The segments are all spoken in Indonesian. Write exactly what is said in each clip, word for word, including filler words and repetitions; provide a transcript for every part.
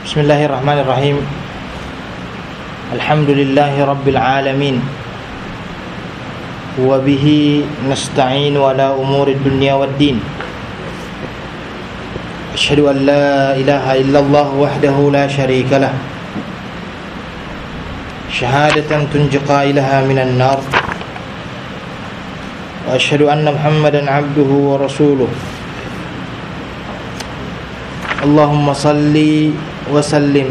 Bismillahirrahmanirrahim. Alhamdulillahi rabbil alamin. Wa bihi nasta'inu ala umuri dunya waddin. Asyhadu an la ilaha illallah wahdahu la syarika lah. Syahadatan tunji qailaha minan nar. Wa asyhadu anna Muhammadan abduhu wa rasuluh. Allahumma salli wa sallim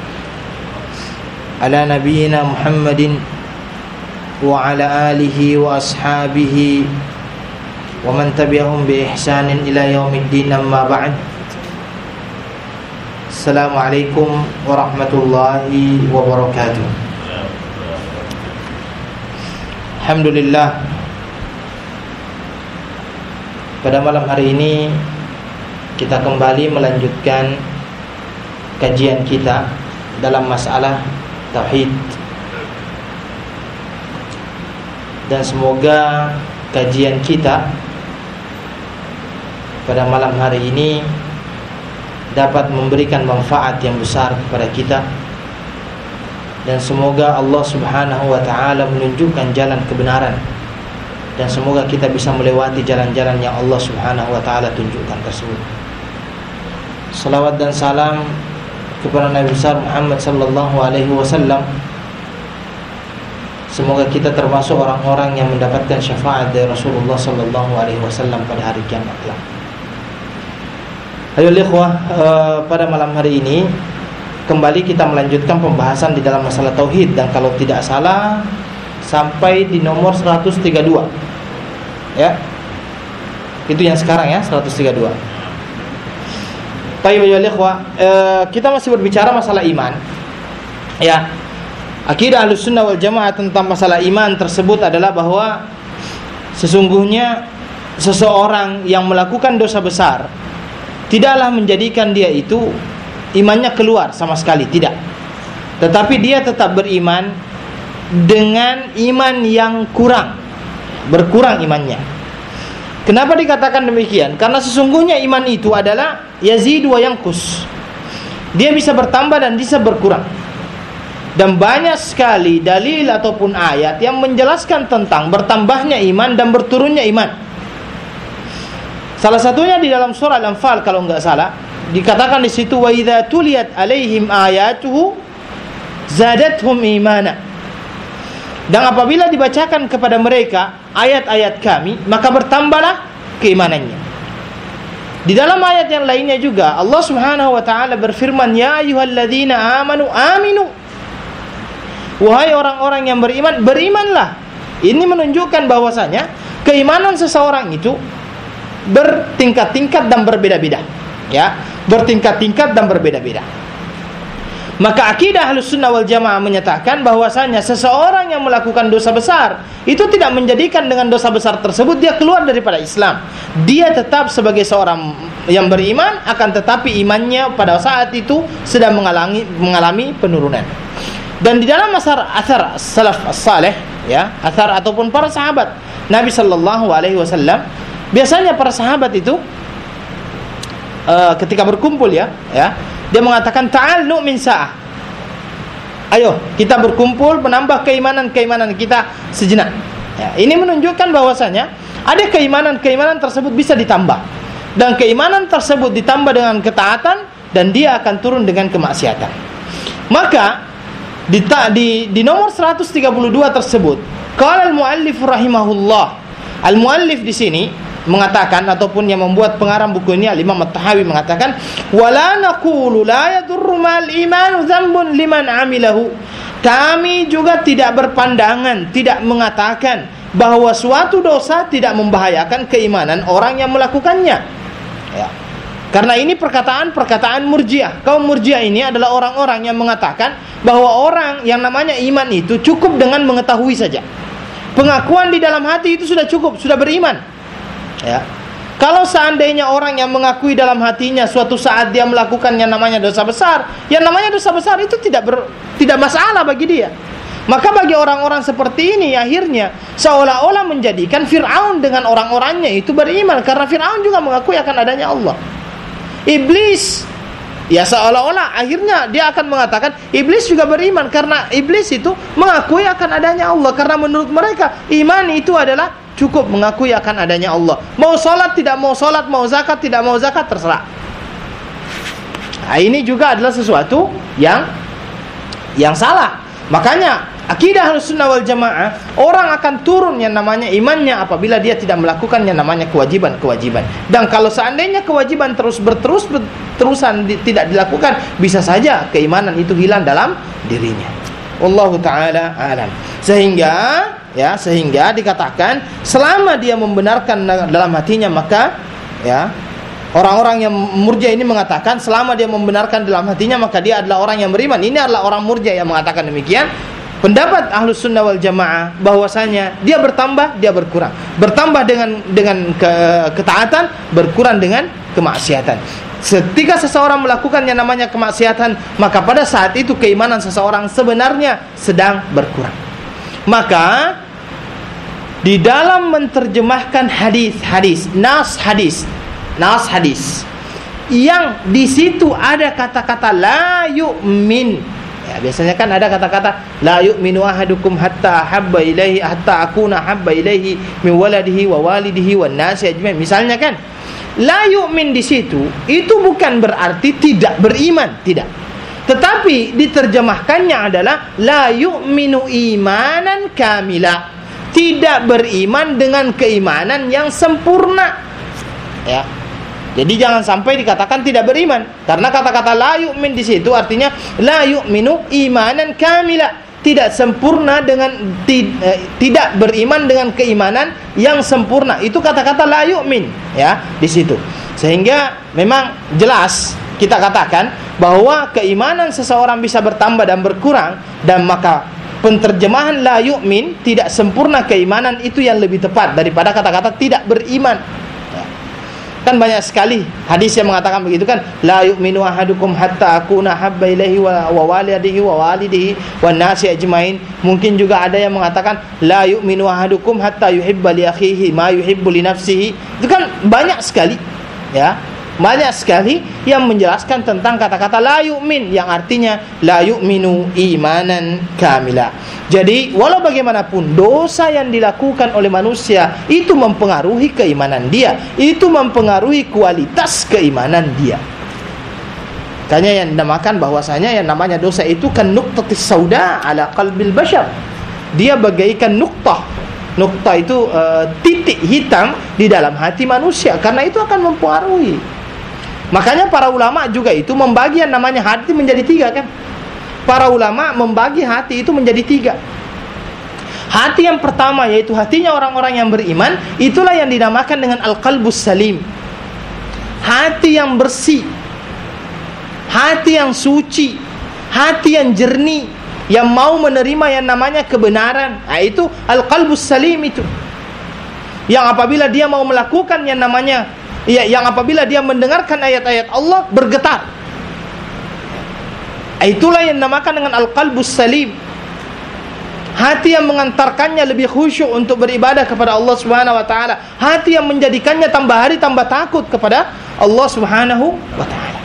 ala nabiyyina Muhammadin wa ala alihi wa ashabihi wa man tabi'ahum bi ihsanin ila yaumiddin, amma ba'd. Assalamualaikum warahmatullahi wabarakatuh. Alhamdulillah, pada malam hari ini kita kembali melanjutkan kajian kita dalam masalah tauhid, dan semoga kajian kita pada malam hari ini dapat memberikan manfaat yang besar kepada kita, dan semoga Allah Subhanahu wa ta'ala menunjukkan jalan kebenaran, dan semoga kita bisa melewati jalan-jalan yang Allah Subhanahu wa ta'ala tunjukkan tersebut. Salawat dan salam kepada Nabi besar Muhammad sallallahu alaihi wasallam. Semoga kita termasuk orang-orang yang mendapatkan syafaat dari Rasulullah sallallahu alaihi wasallam pada hari kiamat kelak. Ayo ikhwah, uh, pada malam hari ini kembali kita melanjutkan pembahasan di dalam masalah tauhid, dan kalau tidak salah sampai di nomor seratus tiga puluh dua. Ya. Itu yang sekarang ya, seratus tiga puluh dua. Baik, ayo ikhwah, uh, kita masih berbicara masalah iman. Ya. Akidah Ahlussunnah wal Jamaah tentang masalah iman tersebut adalah bahwa sesungguhnya seseorang yang melakukan dosa besar tidaklah menjadikan dia itu imannya keluar sama sekali, tidak. Tetapi dia tetap beriman dengan iman yang kurang, berkurang imannya. Kenapa dikatakan demikian? Karena sesungguhnya iman itu adalah yazid wa yanqus. Dia bisa bertambah dan bisa berkurang. Dan banyak sekali dalil ataupun ayat yang menjelaskan tentang bertambahnya iman dan berturunnya iman. Salah satunya di dalam surah Al-Anfal kalau enggak salah, dikatakan di situ wa idza tuliyat alaihim ayatuhu zadatuhum imana. Dan apabila dibacakan kepada mereka ayat-ayat kami, maka bertambahlah keimanannya. Di dalam ayat yang lainnya juga Allah Subhanahu wa taala berfirman, ya ayyuhalladzina amanu aminu. Wahai orang-orang yang beriman, berimanlah. Ini menunjukkan bahwasanya keimanan seseorang itu bertingkat-tingkat dan berbeda-beda, ya, bertingkat-tingkat dan berbeda-beda. Maka akidah Ahlussunnah wal Jamaah menyatakan bahwasanya seseorang yang melakukan dosa besar itu tidak menjadikan dengan dosa besar tersebut dia keluar daripada Islam. Dia tetap sebagai seorang yang beriman, akan tetapi imannya pada saat itu sedang mengalami mengalami penurunan. Dan di dalam asar asar salaf as-salih, ya, asar ataupun para sahabat Nabi sallallahu alaihi wasallam, biasanya para sahabat itu uh, ketika berkumpul ya, ya, dia mengatakan ta'al nu'min sa'ah. Ayo kita berkumpul menambah keimanan-keimanan kita sejenak. Ya, ini menunjukkan bahwasanya ada keimanan-keimanan tersebut bisa ditambah, dan keimanan tersebut ditambah dengan ketaatan, dan dia akan turun dengan kemaksiatan. Maka di, di, di nomor seratus tiga puluh dua tersebut, qala al-muallif rahimahullah, al-muallif di sini mengatakan ataupun yang membuat pengarang buku ini Al-Imam At-Tahawi mengatakan, wala naqulu la yadurru mal imanu dzambun liman amilahu. Kami juga tidak berpandangan, tidak mengatakan bahwa suatu dosa tidak membahayakan keimanan orang yang melakukannya, ya. Karena ini perkataan-perkataan Murji'ah. Kaum Murji'ah ini adalah orang-orang yang mengatakan bahwa orang yang namanya iman itu cukup dengan mengetahui saja. Pengakuan di dalam hati itu sudah cukup, sudah beriman. Ya. Kalau seandainya orang yang mengakui dalam hatinya suatu saat dia melakukan yang namanya dosa besar, yang namanya dosa besar itu tidak ber, tidak masalah bagi dia. Maka bagi orang-orang seperti ini akhirnya seolah-olah menjadikan Fir'aun dengan orang-orangnya itu beriman, karena Fir'aun juga mengakui akan adanya Allah. Iblis Ya seolah-olah akhirnya dia akan mengatakan iblis juga beriman, karena iblis itu mengakui akan adanya Allah, karena menurut mereka iman itu adalah cukup mengakui akan adanya Allah. Mau sholat tidak mau sholat, mau zakat tidak mau zakat, terserah. Nah, ini juga adalah sesuatu yang yang salah. Makanya akidah Ahlussunnah wal Jamaah, orang akan turun yang namanya imannya apabila dia tidak melakukan yang namanya kewajiban-kewajiban. Dan kalau seandainya kewajiban terus berterus terusan di, tidak dilakukan, bisa saja keimanan itu hilang dalam dirinya. Wallahu taala alam. Sehingga ya, sehingga dikatakan selama dia membenarkan dalam hatinya, maka ya, orang-orang yang murja ini mengatakan selama dia membenarkan dalam hatinya maka dia adalah orang yang beriman. Ini adalah orang murja yang mengatakan demikian. Pendapat Ahlus Sunnah wal Jamaah bahwasanya dia bertambah, dia berkurang. Bertambah dengan dengan ke, ketaatan, berkurang dengan kemaksiatan. Ketika seseorang melakukan yang namanya kemaksiatan, maka pada saat itu keimanan seseorang sebenarnya sedang berkurang. Maka di dalam menerjemahkan hadis-hadis, nas hadis, nas hadis yang di situ ada kata-kata la yu'min. Ya, biasanya kan ada kata-kata la yu'minu ahadukum hatta habba ilaihi hatta akuna habba ilaihi min waladihi wa walidihi wan nasi ajmain. Misalnya kan, la yu'min di situ itu bukan berarti tidak beriman, tidak. Tetapi diterjemahkannya adalah la yu'minu imanan kamila. Tidak beriman dengan keimanan yang sempurna. Ya. Jadi jangan sampai dikatakan tidak beriman, karena kata-kata la yu'min di situ artinya la yu'minu imanan kamila, tidak sempurna dengan ti, eh, tidak beriman dengan keimanan yang sempurna. Itu kata-kata la yu'min ya di situ. Sehingga memang jelas kita katakan bahwa keimanan seseorang bisa bertambah dan berkurang, dan maka penterjemahan la yu'min, tidak sempurna keimanan, itu yang lebih tepat daripada kata-kata tidak beriman. Kan banyak sekali hadis yang mengatakan begitu kan, la yu'minu ahadukum hatta akuna habba ilaihi wa walidihi wa walidihi wan nasi ajmain. Mungkin juga ada yang mengatakan la yu'minu ahadukum hatta yuhibba li akhihi ma yuhibbu li nafsihi. Itu kan banyak sekali ya, banyak sekali yang menjelaskan tentang kata-kata la yu'min, yang artinya la yu'minu imanan kamila. Jadi walau bagaimanapun dosa yang dilakukan oleh manusia itu mempengaruhi keimanan dia, itu mempengaruhi kualitas keimanan dia. Makanya yang dinamakan bahwasanya yang namanya dosa itu kan nuqtatis sauda ala qalbil bashar. Dia bagaikan nuqtah. Nuqtah itu uh, titik hitam di dalam hati manusia, karena itu akan mempengaruhi. Makanya para ulama juga itu membagi yang namanya hati menjadi tiga kan. Para ulama membagi hati itu menjadi tiga. Hati yang pertama yaitu hatinya orang-orang yang beriman, itulah yang dinamakan dengan al-qalbus salim. Hati yang bersih, hati yang suci, hati yang jernih, yang mau menerima yang namanya kebenaran. Nah, itu al-qalbus salim itu. Yang apabila dia mau melakukan yang namanya ya, yang apabila dia mendengarkan ayat-ayat Allah bergetar. Itulah yang dinamakan dengan al-qalbus salim. Hati yang mengantarkannya lebih khusyuk untuk beribadah kepada Allah Subhanahu wa taala. Hati yang menjadikannya tambah hari tambah takut kepada Allah Subhanahu wa taala.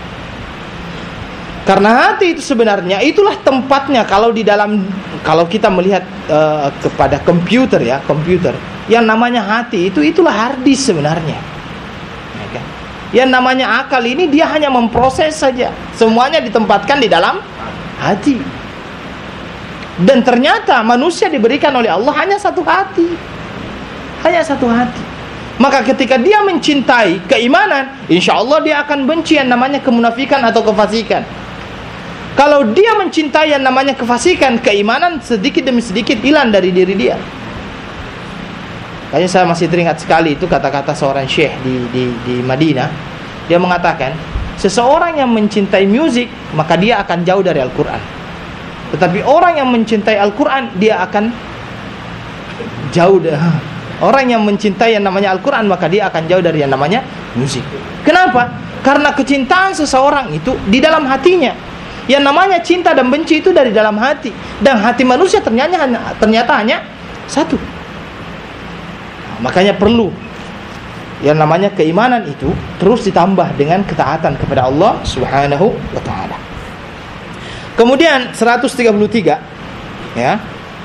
Karena hati itu sebenarnya itulah tempatnya, kalau di dalam kalau kita melihat uh, kepada komputer ya, komputer yang namanya hati itu itulah hard disk sebenarnya. Yang namanya akal ini dia hanya memproses saja. Semuanya ditempatkan di dalam hati. Dan ternyata manusia diberikan oleh Allah hanya satu hati. Hanya satu hati. Maka ketika dia mencintai keimanan, insya Allah dia akan benci yang namanya kemunafikan atau kefasikan. Kalau dia mencintai yang namanya kefasikan, keimanan sedikit demi sedikit hilang dari diri dia. Kayaknya saya masih teringat sekali itu kata-kata seorang syekh di, di, di Madinah. Dia mengatakan, seseorang yang mencintai musik, maka dia akan jauh dari Al-Quran. Tetapi orang yang mencintai Al-Quran, dia akan jauh dari... Orang yang mencintai yang namanya Al-Quran, maka dia akan jauh dari yang namanya musik. Kenapa? Karena kecintaan seseorang itu di dalam hatinya. Yang namanya cinta dan benci itu dari dalam hati. Dan hati manusia ternyata hanya, ternyata hanya satu. Makanya perlu Yang namanya keimanan itu terus ditambah dengan ketaatan kepada Allah Subhanahu wa taala. Kemudian seratus tiga puluh tiga, ya.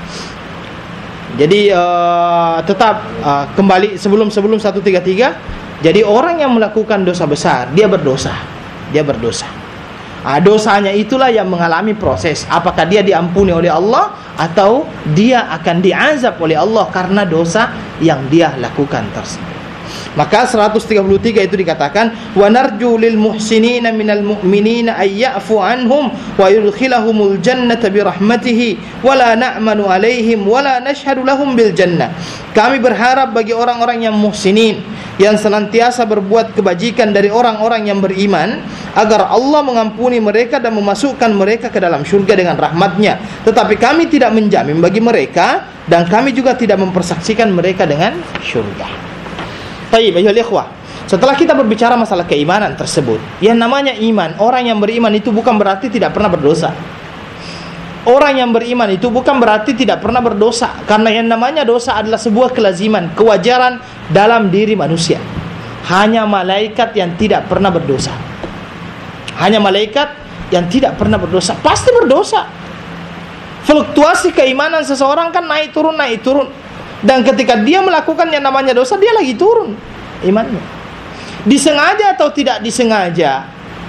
Jadi uh, tetap uh, kembali sebelum-sebelum seratus tiga puluh tiga. Jadi orang yang melakukan dosa besar, dia berdosa. Dia berdosa. Nah, dosanya itulah yang mengalami proses. Apakah dia diampuni oleh Allah atau dia akan diazab oleh Allah karena dosa yang dia lakukan tersebut. Maka seratus tiga puluh tiga itu dikatakan, wa narju lil muhsinina minal mu'minina ay ya'fu anhum wa yudkhilahumul jannata bi rahmatihi wa la na'manu alaihim wa la nashhadu lahum bil jannah. Kami berharap bagi orang-orang yang muhsinin, yang senantiasa berbuat kebajikan dari orang-orang yang beriman, agar Allah mengampuni mereka dan memasukkan mereka ke dalam syurga dengan rahmatnya. Tetapi kami tidak menjamin bagi mereka, dan kami juga tidak mempersaksikan mereka dengan syurga. Baik, ayuhal ikhwah, setelah kita berbicara masalah keimanan tersebut, yang namanya iman, orang yang beriman itu bukan berarti tidak pernah berdosa. Orang yang beriman itu bukan berarti tidak pernah berdosa, karena yang namanya dosa adalah sebuah kelaziman, kewajaran dalam diri manusia. Hanya malaikat yang tidak pernah berdosa. Hanya malaikat yang tidak pernah berdosa. Pasti berdosa. Fluktuasi keimanan seseorang kan naik turun naik turun. Dan ketika dia melakukan yang namanya dosa, dia lagi turun imannya. Disengaja atau tidak disengaja,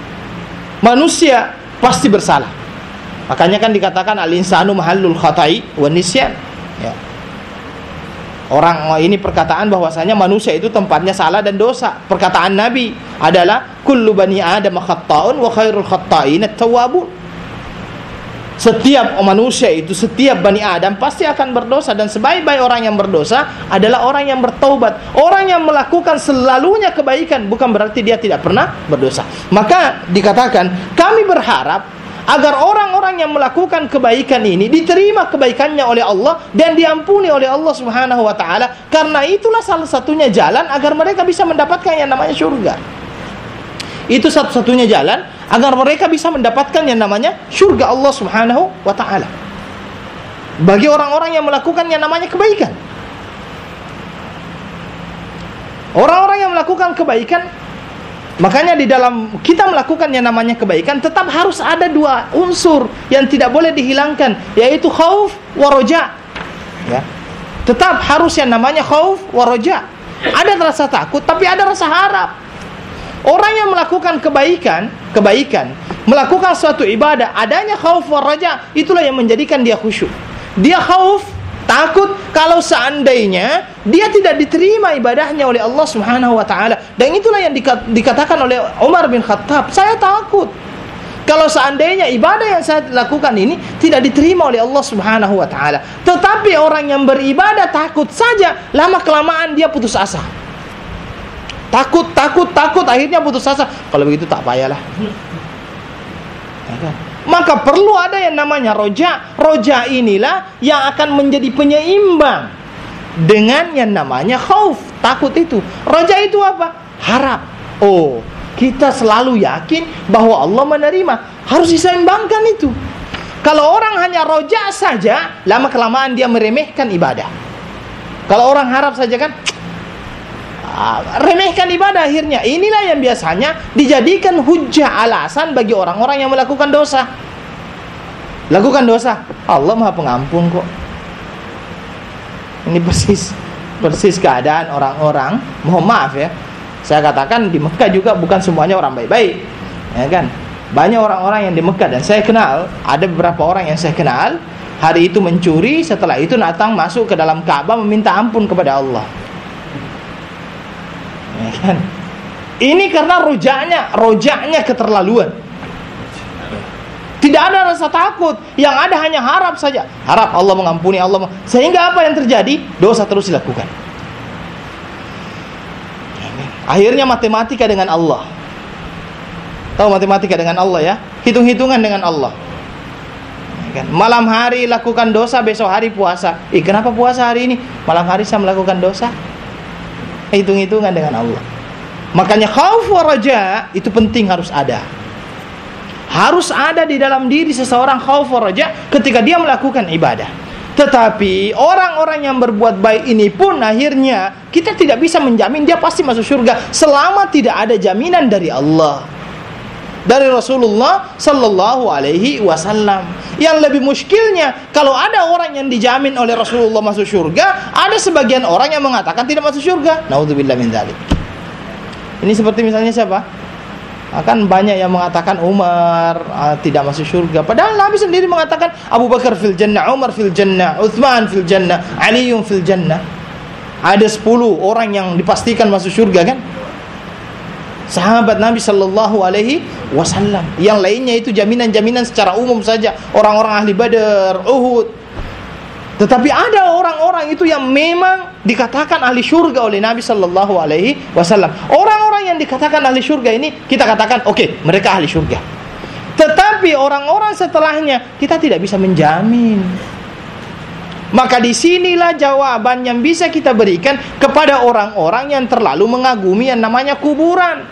manusia pasti bersalah. Makanya kan dikatakan al-insanu mahallul khata'i wan nisyan, ya. Orang ini perkataan bahwasanya manusia itu tempatnya salah dan dosa. Perkataan Nabi adalah kullu bani adam khata'un wa khairul khata'in at-tawwabun. Setiap manusia itu, setiap Bani Adam pasti akan berdosa, dan sebaik-baik orang yang berdosa adalah orang yang bertaubat. Orang yang melakukan selalunya kebaikan, bukan berarti dia tidak pernah berdosa. Maka dikatakan, kami berharap agar orang-orang yang melakukan kebaikan ini diterima kebaikannya oleh Allah dan diampuni oleh Allah Subhanahu wa taala, karena itulah salah satunya jalan agar mereka bisa mendapatkan yang namanya surga. Itu satu-satunya jalan agar mereka bisa mendapatkan yang namanya surga Allah Subhanahu wa taala. Bagi orang-orang yang melakukan yang namanya kebaikan. Orang-orang yang melakukan kebaikan, makanya di dalam kita melakukan yang namanya kebaikan tetap harus ada dua unsur yang tidak boleh dihilangkan, yaitu khauf wa roja. Ya. Tetap harus yang namanya khauf wa roja. Ada rasa takut tapi ada rasa harap. Orang yang melakukan kebaikan, kebaikan, melakukan suatu ibadah, adanya khauf wa raja, itulah yang menjadikan dia khusyuk. Dia khauf, takut kalau seandainya dia tidak diterima ibadahnya oleh Allah Subhanahu wa taala. Dan itulah yang dikatakan oleh Umar bin Khattab, saya takut kalau seandainya ibadah yang saya lakukan ini tidak diterima oleh Allah Subhanahu wa taala. Tetapi orang yang beribadah takut saja, lama kelamaan dia putus asa. Takut, takut, takut, akhirnya putus asa. Kalau begitu tak payahlah. Maka perlu ada yang namanya roja. Roja inilah yang akan menjadi penyeimbang dengan yang namanya khauf, takut itu. Roja itu apa? Harap. Oh, kita selalu yakin bahwa Allah menerima. Harus diseimbangkan itu. Kalau orang hanya roja saja, lama kelamaan dia meremehkan ibadah. Kalau orang harap saja kan, remehkan ibadah akhirnya. Inilah yang biasanya dijadikan hujah, alasan bagi orang-orang yang melakukan dosa. Lakukan dosa, Allah Maha Pengampun kok. Ini persis persis keadaan orang-orang, mohon maaf ya, saya katakan di Mekah juga bukan semuanya orang baik-baik, ya kan? Banyak orang-orang yang di Mekah, dan saya kenal, ada beberapa orang yang saya kenal, hari itu mencuri, setelah itu datang masuk ke dalam Ka'bah meminta ampun kepada Allah. Ya kan? Ini karena rojaknya, rojaknya keterlaluan. Tidak ada rasa takut, yang ada hanya harap saja. Harap Allah mengampuni, Allah. Sehingga apa yang terjadi? Dosa terus dilakukan. Akhirnya matematika dengan Allah. Tahu matematika dengan Allah ya? Hitung-hitungan dengan Allah. Ya kan? Malam hari lakukan dosa, besok hari puasa. Eh, kenapa puasa hari ini? Malam hari saya melakukan dosa. Hitung-hitungan dengan Allah. Makanya khauf wa raja itu penting, harus ada. Harus ada di dalam diri seseorang khauf wa raja ketika dia melakukan ibadah. Tetapi orang-orang yang berbuat baik ini pun akhirnya kita tidak bisa menjamin dia pasti masuk surga selama tidak ada jaminan dari Allah, dari Rasulullah sallallahu alaihi wasallam. Yang lebih muskilnya, kalau ada orang yang dijamin oleh Rasulullah masuk surga, ada sebagian orang yang mengatakan tidak masuk surga. Naudzubillah min dzalik. Ini seperti misalnya siapa? Akan banyak yang mengatakan Umar uh, tidak masuk surga. Padahal Nabi sendiri mengatakan Abu Bakar fil jannah, Umar fil jannah, Uthman fil jannah, Aliun fil jannah. Ada sepuluh orang yang dipastikan masuk surga kan? Sahabat Nabi sallallahu alaihi wasallam. Yang lainnya itu jaminan-jaminan secara umum saja, orang-orang ahli Badar, Uhud. Tetapi ada orang-orang itu yang memang dikatakan ahli surga oleh Nabi sallallahu alaihi wasallam. Orang-orang yang dikatakan ahli surga ini kita katakan oke, okay, mereka ahli surga. Tetapi orang-orang setelahnya kita tidak bisa menjamin. Maka disinilah jawaban yang bisa kita berikan kepada orang-orang yang terlalu mengagumi yang namanya kuburan.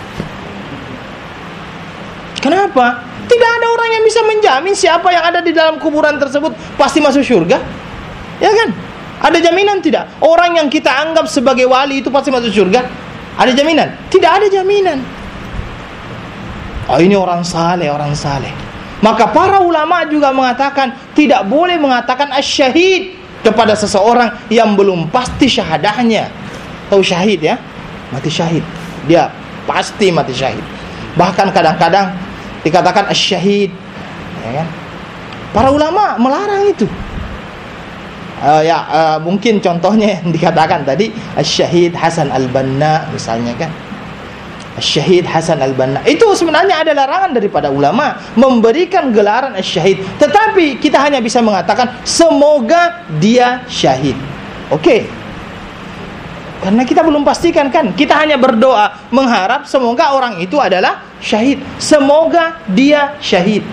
Kenapa? Tidak ada orang yang bisa menjamin siapa yang ada di dalam kuburan tersebut pasti masuk surga. Ya kan? Ada jaminan tidak? Orang yang kita anggap sebagai wali itu pasti masuk surga? Ada jaminan? Tidak ada jaminan. Oh, ini orang saleh, orang saleh. Maka para ulama juga mengatakan tidak boleh mengatakan asyahid kepada seseorang yang belum pasti syahadahnya. Tahu syahid ya? Mati syahid. Dia pasti mati syahid. Bahkan kadang-kadang dikatakan asyahid, ya kan? Para ulama melarang itu. Uh, ya uh, mungkin contohnya yang dikatakan tadi Asy-Syahid Hasan Al-Banna misalnya kan. Asy-Syahid Hasan Al-Banna itu sebenarnya ada larangan daripada ulama memberikan gelaran Asy-Syahid, tetapi kita hanya bisa mengatakan semoga dia syahid. Oke. Okay. Karena kita belum pastikan kan. Kita hanya berdoa mengharap semoga orang itu adalah syahid. Semoga dia syahid.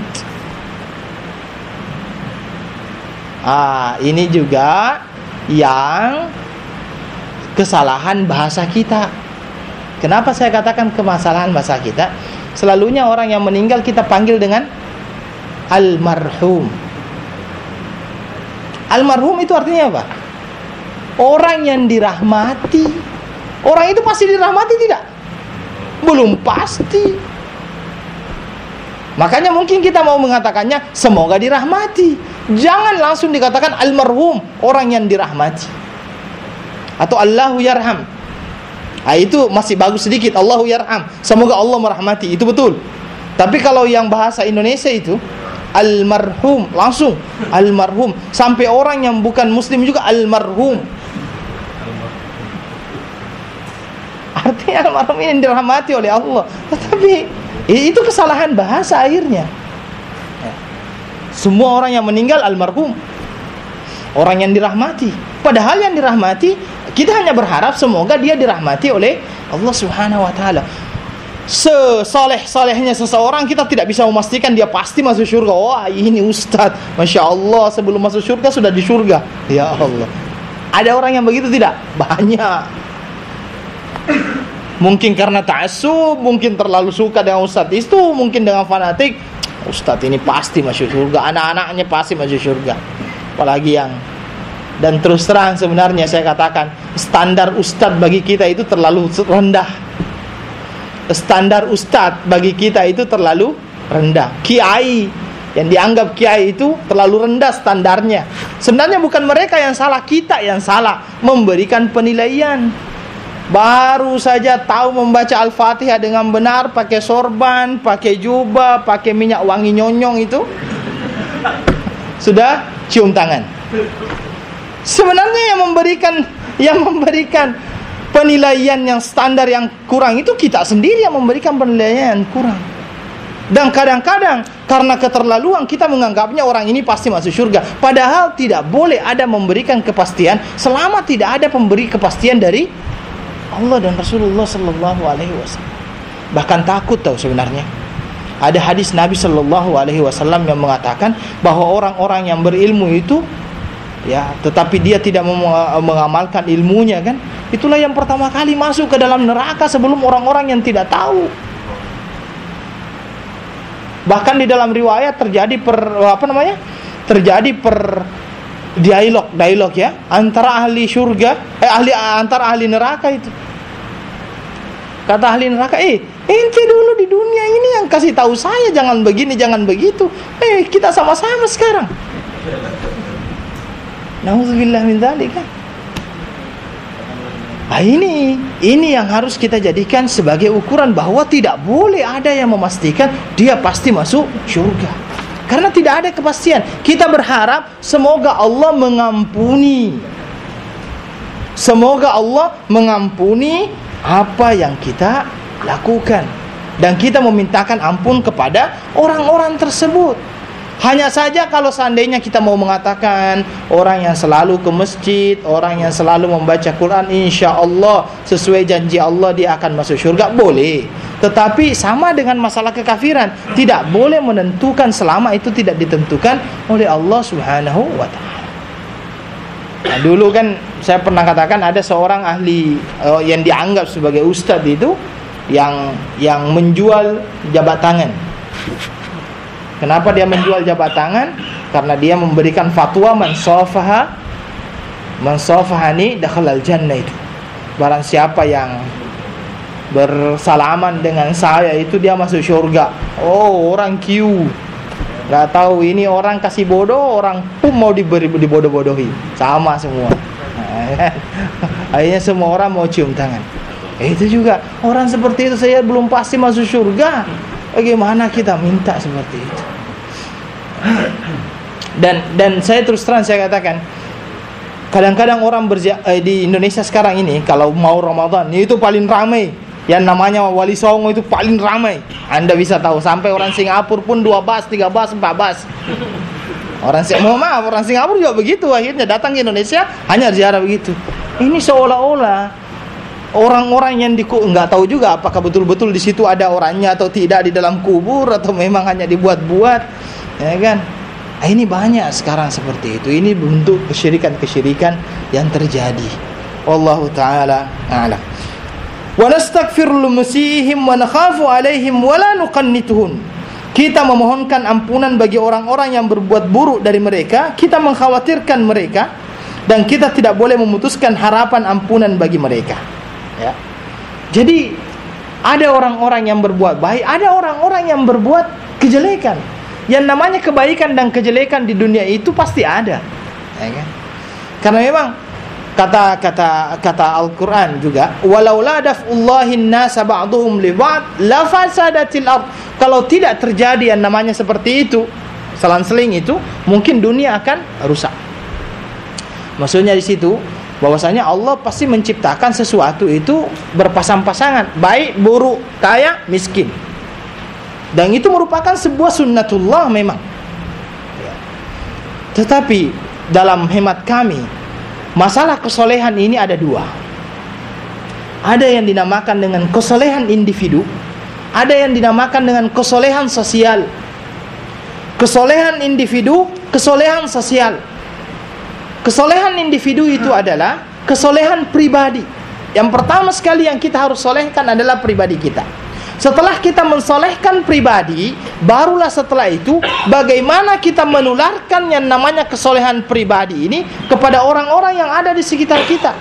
Ah, ini juga yang kesalahan bahasa kita. Kenapa saya katakan kesalahan bahasa kita? Selalunya orang yang meninggal kita panggil dengan almarhum. Almarhum itu artinya apa? Orang yang dirahmati. Orang itu pasti dirahmati tidak? Belum pasti. Makanya mungkin kita mau mengatakannya semoga dirahmati. Jangan langsung dikatakan almarhum, orang yang dirahmati. Atau Allahu yarham. Ah, itu masih bagus sedikit, Allahu yarham. Semoga Allah merahmati, itu betul. Tapi kalau yang bahasa Indonesia itu almarhum, langsung almarhum. Sampai orang yang bukan muslim juga almarhum. Artinya almarhum ini dirahmati oleh Allah. Tetapi itu kesalahan bahasa akhirnya. Semua orang yang meninggal almarhum, orang yang dirahmati. Padahal yang dirahmati kita hanya berharap semoga dia dirahmati oleh Allah Subhanahu wa taala. Sesaleh-salehnya seseorang kita tidak bisa memastikan dia pasti masuk surga. Wah, ini ustaz, Masya Allah, sebelum masuk surga sudah di surga. Ya Allah. Ada orang yang begitu tidak? Banyak. Mungkin karena ta'assub, mungkin terlalu suka dengan ustaz itu, mungkin dengan fanatik, ustaz ini pasti masuk surga, anak-anaknya pasti masuk surga. Apalagi yang, dan terus terang sebenarnya saya katakan standar ustaz bagi kita itu terlalu rendah. Standar ustaz bagi kita itu terlalu rendah. Kiai yang dianggap kiai itu terlalu rendah standarnya. Sebenarnya bukan mereka yang salah, kita yang salah memberikan penilaian. Baru saja tahu membaca Al-Fatihah dengan benar, pakai sorban, pakai jubah, pakai minyak wangi nyonyong itu, sudah cium tangan. Sebenarnya yang memberikan yang memberikan penilaian yang standar yang kurang itu kita sendiri yang memberikan penilaian yang kurang. Dan kadang-kadang karena keterlaluan kita menganggapnya orang ini pasti masuk surga. Padahal tidak boleh ada memberikan kepastian selama tidak ada pemberi kepastian dari Allah dan Rasulullah sallallahu alaihi wasallam. Bahkan takut tahu sebenarnya. Ada hadis Nabi sallallahu alaihi wasallam yang mengatakan bahwa orang-orang yang berilmu itu ya, tetapi dia tidak mengamalkan ilmunya kan, itulah yang pertama kali masuk ke dalam neraka sebelum orang-orang yang tidak tahu. Bahkan di dalam riwayat terjadi per apa namanya? Terjadi per dialog, dialog ya, antara ahli surga, eh ahli antara ahli neraka itu. Kata ahli neraka, eh ente dulu di dunia ini yang kasih tahu saya jangan begini, jangan begitu. Eh kita sama-sama sekarang. Nauzubillah min dzalik kan. Nah ini, ini yang harus kita jadikan sebagai ukuran bahwa tidak boleh ada yang memastikan dia pasti masuk surga. Karena tidak ada kepastian. Kita berharap semoga Allah mengampuni. Semoga Allah mengampuni apa yang kita lakukan. Dan kita memintakan ampun kepada orang-orang tersebut. Hanya saja kalau seandainya kita mau mengatakan orang yang selalu ke masjid, orang yang selalu membaca Quran, insya Allah sesuai janji Allah dia akan masuk surga, boleh. Tetapi sama dengan masalah kekafiran, tidak boleh menentukan selama itu tidak ditentukan oleh Allah Subhanahu wa ta'ala. Nah, dulu kan saya pernah katakan ada seorang ahli uh, yang dianggap sebagai ustadz itu yang yang menjual jabat tangan. Kenapa dia menjual jabat tangan? Karena dia memberikan fatwa man safaha man safahani dakhalal jannah itu. Barang siapa yang bersalaman dengan saya itu dia masuk surga. Oh, orang Q. Enggak tahu ini orang kasih bodoh, orang pun mau diberi dibodoh-bodohi. Sama semua. Akhirnya semua orang mau cium tangan. Eh, itu juga orang seperti itu saya belum pasti masuk surga. Bagaimana kita minta seperti itu? Dan dan saya terus terang saya katakan, kadang-kadang orang berja- eh, di Indonesia sekarang ini kalau mau Ramadan itu paling ramai. Yang namanya Wali Songo itu paling ramai. Anda bisa tahu sampai orang Singapura pun dua bas, tiga bas, empat bas. Orang Singapura, maaf, orang Singapura juga begitu, akhirnya datang ke Indonesia hanya ziarah begitu. Ini seolah-olah orang-orang yang di nggak tahu juga apakah betul-betul di situ ada orangnya atau tidak di dalam kubur atau memang hanya dibuat-buat, ya kan? Nah, ini banyak sekarang seperti itu. Ini bentuk kesyirikan-kesyirikan yang terjadi. Wallahu taala a'lam. Wa nastaghfiru limusihim wa nakhafu 'alaihim wa la nuqannituhum. Kita memohonkan ampunan bagi orang-orang yang berbuat buruk dari mereka, kita mengkhawatirkan mereka dan kita tidak boleh memutuskan harapan ampunan bagi mereka. Ya. Jadi ada orang-orang yang berbuat baik, ada orang-orang yang berbuat kejelekan. Yang namanya kebaikan dan kejelekan di dunia itu pasti ada, ya kan? Karena memang kata kata kata Al-Qur'an juga, walaula daf'ullahin nasa ba'dhum li ba'd la fasadatil ard. Kalau tidak terjadi yang namanya seperti itu, selang-seling itu, mungkin dunia akan rusak. Maksudnya di situ bahwasanya Allah pasti menciptakan sesuatu itu berpasang-pasangan, baik, buruk, kaya, miskin. Dan itu merupakan sebuah sunnatullah memang. Tetapi dalam hemat kami, masalah kesolehan ini ada dua. Ada yang dinamakan dengan kesolehan individu, ada yang dinamakan dengan kesolehan sosial. Kesolehan individu, kesolehan sosial. Kesolehan individu itu adalah kesolehan pribadi. Yang pertama sekali yang kita harus solehkan adalah pribadi kita. Setelah kita mensolehkan pribadi, barulah setelah itu bagaimana kita menularkan yang namanya kesolehan pribadi ini kepada orang-orang yang ada di sekitar kita.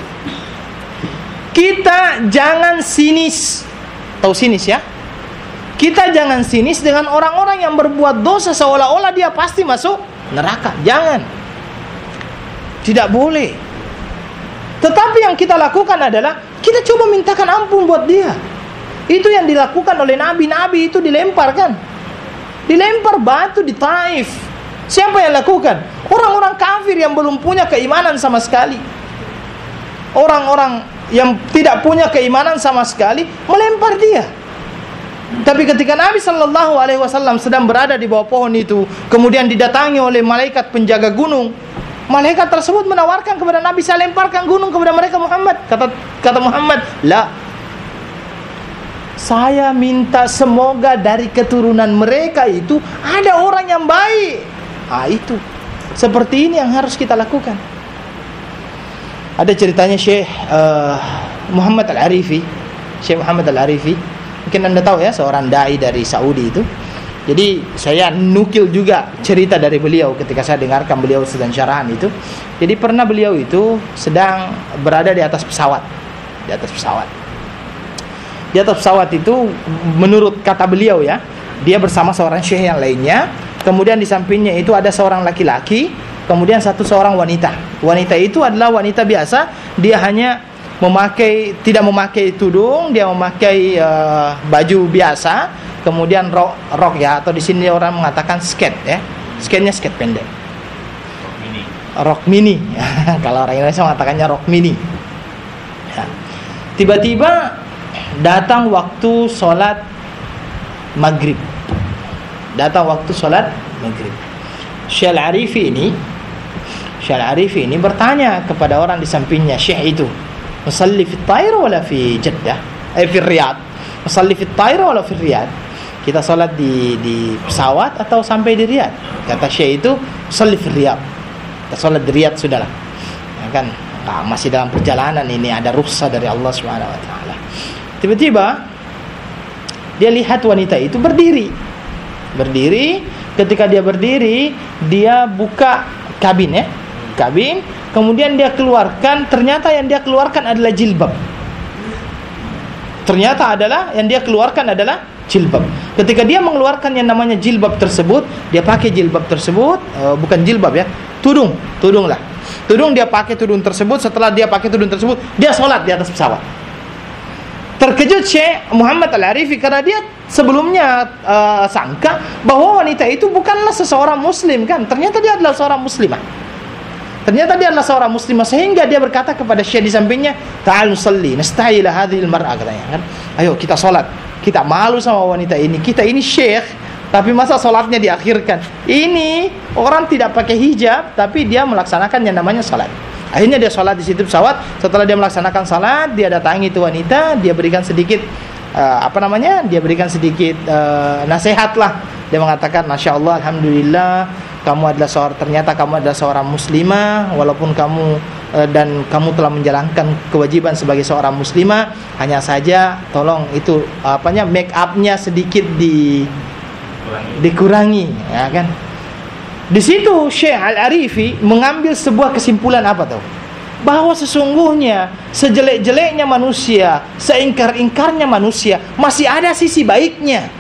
Kita jangan sinis. Tahu sinis ya? Kita jangan sinis dengan orang-orang yang berbuat dosa seolah-olah dia pasti masuk neraka. Jangan. Tidak boleh. Tetapi yang kita lakukan adalah kita coba mintakan ampun buat dia. Itu yang dilakukan oleh nabi-nabi itu, dilempar kan? Dilempar batu di Taif. Siapa yang lakukan? Orang-orang kafir yang belum punya keimanan sama sekali. Orang-orang yang tidak punya keimanan sama sekali melempar dia. Tapi ketika Nabi sallallahu alaihi wasallam sedang berada di bawah pohon itu, kemudian didatangi oleh malaikat penjaga gunung, malaikat tersebut menawarkan kepada Nabi, saya lemparkan gunung kepada mereka Muhammad. Kata kata Muhammad, la, saya minta semoga dari keturunan mereka itu ada orang yang baik. Ah, itu seperti ini yang harus kita lakukan. Ada ceritanya Syekh uh, Muhammad Al-Arifi, Syekh Muhammad Al-Arifi, mungkin Anda tahu ya, seorang dai dari Saudi itu, Jadi saya nukil juga cerita dari beliau ketika saya dengarkan beliau sedang syarahan itu. Jadi pernah beliau itu sedang berada di atas pesawat, di atas pesawat. Di atas pesawat itu menurut kata beliau ya, dia bersama seorang syekh yang lainnya. Kemudian di sampingnya itu ada seorang laki-laki, kemudian satu seorang wanita. Wanita itu adalah wanita biasa, dia hanya memakai tidak memakai tudung, dia memakai uh, baju biasa, kemudian rok, rok ya, atau di sini orang mengatakan skirt ya. Skirtnya skirt pendek. Rok mini. Rok mini. Kalau orang Indonesia mengatakannya rok mini. Ya. Tiba-tiba datang waktu sholat maghrib. Datang waktu sholat maghrib. Syekh Al-Arifi ini, Syekh Al-Arifi ini bertanya kepada orang di sampingnya, syekh itu, "Musalli fi Tair wala fi Jeddah? Eh fi Riyadh? Musalli fi Tair wala fi Riyadh?" Kita sholat di di pesawat atau sampai di Riyadh? Kata syekh itu, "Musalli fi Riyadh." Kita sholat di Riyadh sudahlah. Ya kan, nah, masih dalam perjalanan ini ada rukhsah dari Allah Subhanahu wa taala. Tiba-tiba dia lihat wanita itu berdiri. Berdiri, ketika dia berdiri, dia buka kabin ya. Kabin, kemudian dia keluarkan, ternyata yang dia keluarkan adalah jilbab. Ternyata adalah yang dia keluarkan adalah jilbab. Ketika dia mengeluarkan yang namanya jilbab tersebut, dia pakai jilbab tersebut, uh, bukan jilbab ya, tudung, tudung lah. Tudung dia pakai tudung tersebut, setelah dia pakai tudung tersebut, dia sholat di atas pesawat. Terkejut Syekh Muhammad Al-Arifi karena dia sebelumnya uh, sangka bahwa wanita itu bukanlah seseorang muslim kan. Ternyata dia adalah seorang muslimah. Ternyata dia adalah seorang muslimah, sehingga dia berkata kepada Syekh di sampingnya, "Ta'al nusalli, nastahi ila hadhil mar'ah," katanya kan. Ayo kita salat. Kita malu sama wanita ini. Kita ini syekh, tapi masa salatnya diakhirkan. Ini orang tidak pakai hijab tapi dia melaksanakan yang namanya salat. Akhirnya dia sholat di situ pesawat. Setelah dia melaksanakan salat, dia datangi itu wanita, dia berikan sedikit uh, apa namanya? Dia berikan sedikit uh, nasihat lah. Dia mengatakan, "Masya Allah, alhamdulillah, kamu adalah seorang ternyata kamu adalah seorang muslimah, walaupun kamu uh, dan kamu telah menjalankan kewajiban sebagai seorang muslimah. Hanya saja, tolong itu uh, apanya make up-nya sedikit di Kurangi. dikurangi, ya kan?" Di situ Syekh Al-Arifi mengambil sebuah kesimpulan apa tahu? Bahwa sesungguhnya sejelek-jeleknya manusia, seingkar-ingkarnya manusia, masih ada sisi baiknya.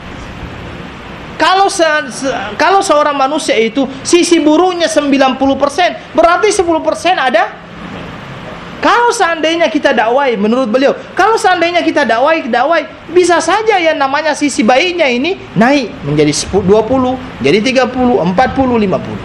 Kalau se, se, kalau seorang manusia itu sisi buruknya sembilan puluh persen, berarti sepuluh persen ada. Kalau seandainya kita dakwai, menurut beliau, kalau seandainya kita dakwai, dakwai, bisa saja yang namanya sisi baiknya ini naik menjadi dua puluh, jadi tiga puluh, empat puluh, lima puluh.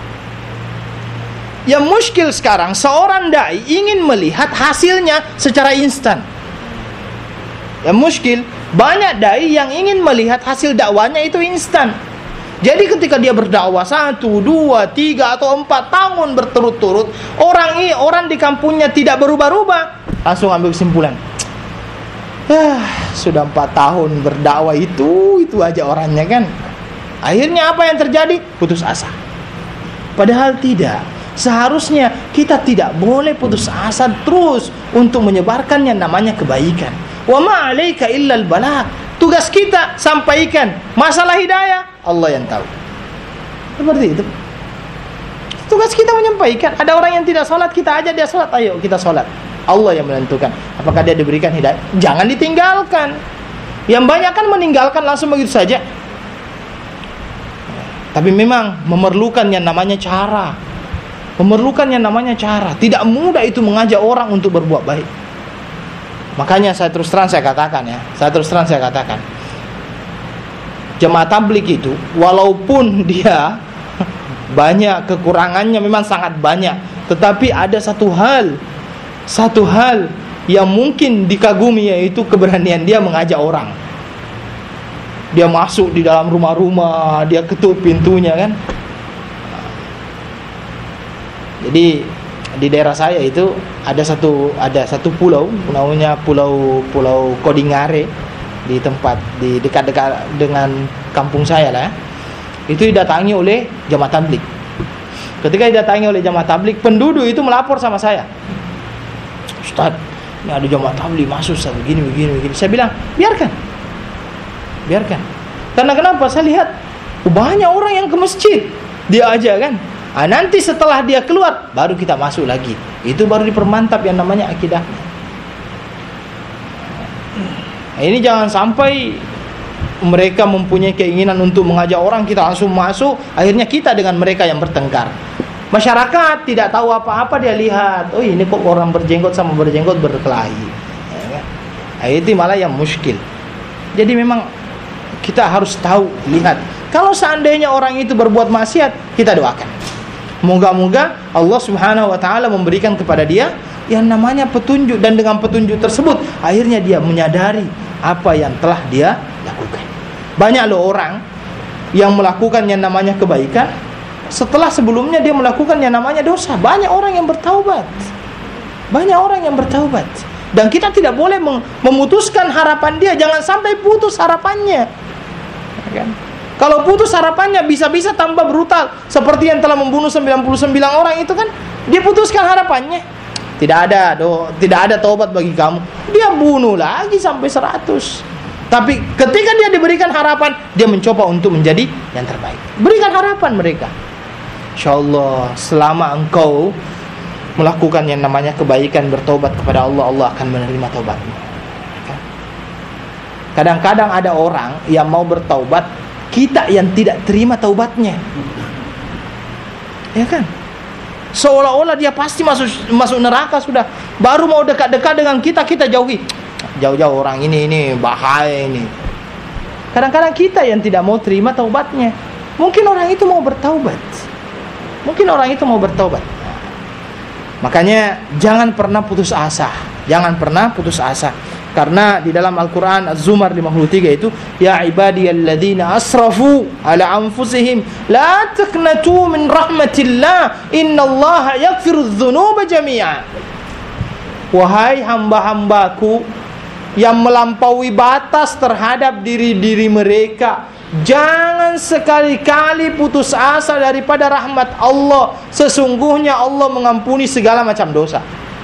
Yang muskil sekarang, seorang dai ingin melihat hasilnya secara instan. Yang muskil, banyak dai yang ingin melihat hasil dakwanya itu instan. Jadi ketika dia berdakwah satu, dua, tiga atau empat tahun berturut-turut, orang ini orang di kampungnya tidak berubah-ubah, langsung ambil kesimpulan. Ah, sudah empat tahun berdakwah itu itu aja orangnya kan. Akhirnya apa yang terjadi? Putus asa. Padahal tidak. Seharusnya kita tidak boleh putus asa terus untuk menyebarkan yang namanya kebaikan. Wa ma 'alaika illal balagh. Tugas kita sampaikan. Masalah hidayah Allah yang tahu. Seperti itu. Tugas kita menyampaikan. Ada orang yang tidak sholat, kita ajak dia sholat. Ayo kita sholat. Allah yang menentukan apakah dia diberikan hidayah. Jangan ditinggalkan. Yang banyak kan meninggalkan langsung begitu saja. Tapi memang memerlukan yang namanya cara. Memerlukan yang namanya cara. Tidak mudah itu mengajak orang untuk berbuat baik. Makanya saya terus terang saya katakan ya, saya terus terang saya katakan, jemaah tabligh itu walaupun dia banyak kekurangannya, memang sangat banyak, tetapi ada satu hal, satu hal yang mungkin dikagumi, yaitu keberanian dia mengajak orang. Dia masuk di dalam rumah-rumah, dia ketuk pintunya kan. Jadi di daerah saya itu ada satu ada satu pulau, namanya pulau Pulau Kodingare, di tempat di dekat-dekat dengan kampung saya lah. Itu didatangi oleh jemaah tabligh. Ketika didatangi oleh jemaah tabligh, penduduk itu melapor sama saya. "Ustaz, ini ada jemaah tabligh masuk begini begini begini." Saya bilang, "Biarkan. Biarkan." Karena kenapa? Saya lihat Banyak orang yang ke masjid, dia aja kan. Ah, nanti setelah dia keluar, baru kita masuk lagi. Itu baru dipermantap yang namanya akidah. Nah, ini jangan sampai mereka mempunyai keinginan untuk mengajak orang, kita langsung masuk, akhirnya kita dengan mereka yang bertengkar. Masyarakat tidak tahu apa-apa, dia lihat, oh ini kok orang berjenggot sama berjenggot berkelahi. Ya, kan? Nah, itu malah yang muskil. Jadi memang kita harus tahu, lihat. Kalau seandainya orang itu berbuat maksiat, kita doakan. Moga-moga Allah Subhanahu wa taala memberikan kepada dia yang namanya petunjuk, dan dengan petunjuk tersebut akhirnya dia menyadari apa yang telah dia lakukan. Banyak loh orang yang melakukan yang namanya kebaikan, setelah sebelumnya dia melakukan yang namanya dosa. Banyak orang yang bertaubat. Banyak orang yang bertaubat. Dan kita tidak boleh memutuskan harapan dia, jangan sampai putus harapannya. Kan? Kalau putus harapannya, bisa-bisa tambah brutal, seperti yang telah membunuh sembilan puluh sembilan orang itu kan. Dia putuskan harapannya, tidak ada do, tidak ada taubat bagi kamu. Dia bunuh lagi sampai seratus. Tapi ketika dia diberikan harapan, dia mencoba untuk menjadi yang terbaik. Berikan harapan mereka. InsyaAllah selama engkau melakukan yang namanya kebaikan, bertobat kepada Allah, Allah akan menerima taubatmu. Kadang-kadang ada orang yang mau bertaubat, kita yang tidak terima taubatnya. Ya kan? Seolah-olah dia pasti masuk masuk neraka sudah. Baru mau dekat-dekat dengan kita, kita jauhi. Jauh-jauh orang ini ini bahaya ini. Kadang-kadang kita yang tidak mau terima taubatnya. Mungkin orang itu mau bertaubat. Mungkin orang itu mau bertaubat. Makanya jangan pernah putus asa. Jangan pernah putus asa. Karena di dalam Al-Quran Az-Zumar lima puluh tiga itu, ya ibadiyalladzina asrafu ala anfusihim la taqnatu min rahmatillah innallaha yaghfirudz dzunuba jami'a. Wahai hamba-hambaku yang melampaui batas terhadap diri-diri mereka, jangan sekali-kali putus asa daripada rahmat Allah. Sesungguhnya Allah mengampuni segala macam dosa.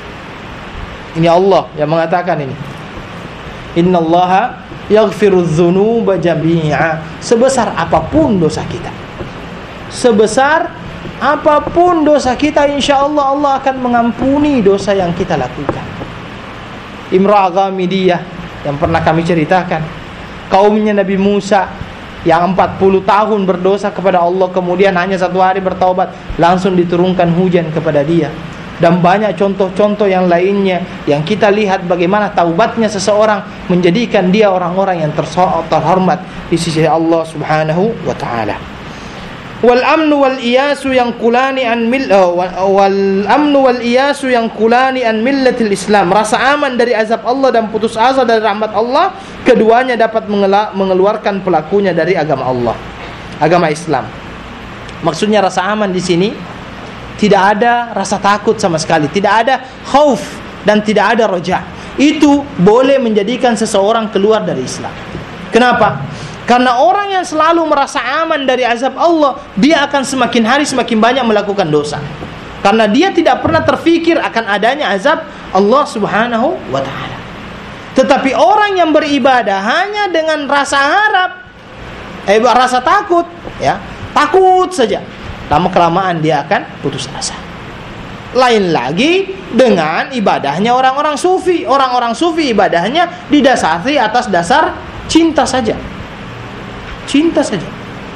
Ini Allah yang mengatakan ini. Innallaha yaghfirudz dzunuba jami'a. Sebesar apapun dosa kita, sebesar apapun dosa kita, insyaallah Allah akan mengampuni dosa yang kita lakukan. Imra'ah Ghamidiyah yang pernah kami ceritakan, kaumnya Nabi Musa yang empat puluh tahun berdosa kepada Allah, kemudian hanya satu hari bertaubat, langsung diturunkan hujan kepada dia. Dan banyak contoh-contoh yang lainnya yang kita lihat bagaimana taubatnya seseorang menjadikan dia orang-orang yang terhormat di sisi Allah Subhanahu wa taala. Wal amnu wal iyasu yang kulani an mil wal amnu wal iyasu yang kulani an millatil Islam. Rasa aman dari azab Allah dan putus asa dari rahmat Allah, keduanya dapat mengeluarkan pelakunya dari agama Allah, agama Islam. Maksudnya rasa aman di sini tidak ada rasa takut sama sekali, tidak ada khauf dan tidak ada roja. Itu boleh menjadikan seseorang keluar dari Islam. Kenapa? Karena orang yang selalu merasa aman dari azab Allah, dia akan semakin hari semakin banyak melakukan dosa. Karena dia tidak pernah terfikir akan adanya azab Allah Subhanahu wa taala. Tetapi orang yang beribadah hanya dengan rasa harap, eh rasa takut, ya, takut saja, lama kelamaan dia akan putus asa. Lain lagi dengan ibadahnya orang-orang sufi. Orang-orang sufi ibadahnya didasari atas dasar cinta saja. Cinta saja.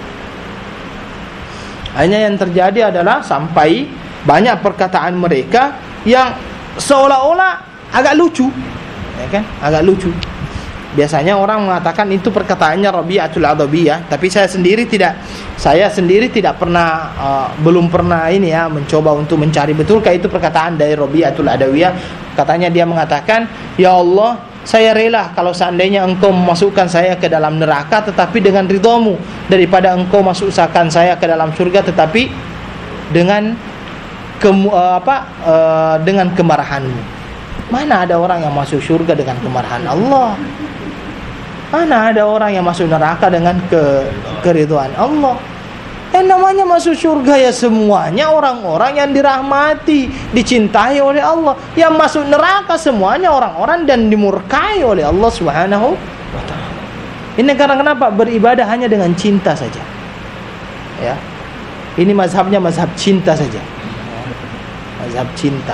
Hanya yang terjadi adalah sampai banyak perkataan mereka yang seolah-olah agak lucu, ya kan? Agak lucu. Biasanya orang mengatakan itu perkataannya Rabi'atul Adawiyah, tapi saya sendiri tidak saya sendiri tidak pernah uh, belum pernah ini ya mencoba untuk mencari betulkah itu perkataan dari Rabi'atul Adawiyah. Katanya dia mengatakan, "Ya Allah, saya rela kalau seandainya engkau memasukkan saya ke dalam neraka tetapi dengan ridhamu, daripada engkau masukkan saya ke dalam surga tetapi dengan ke, uh, apa uh, dengan kemarahanmu." Mana ada orang yang masuk surga dengan kemarahan Allah? Mana ada orang yang masuk neraka dengan ke keridhaan Allah? Yang namanya masuk surga ya semuanya orang-orang yang dirahmati, dicintai oleh Allah. Yang masuk neraka semuanya orang-orang dan dimurkai oleh Allah Subhanahu wa taala. Ini karena kenapa? Beribadah hanya dengan cinta saja. Ya. Ini mazhabnya mazhab cinta saja. Mazhab cinta.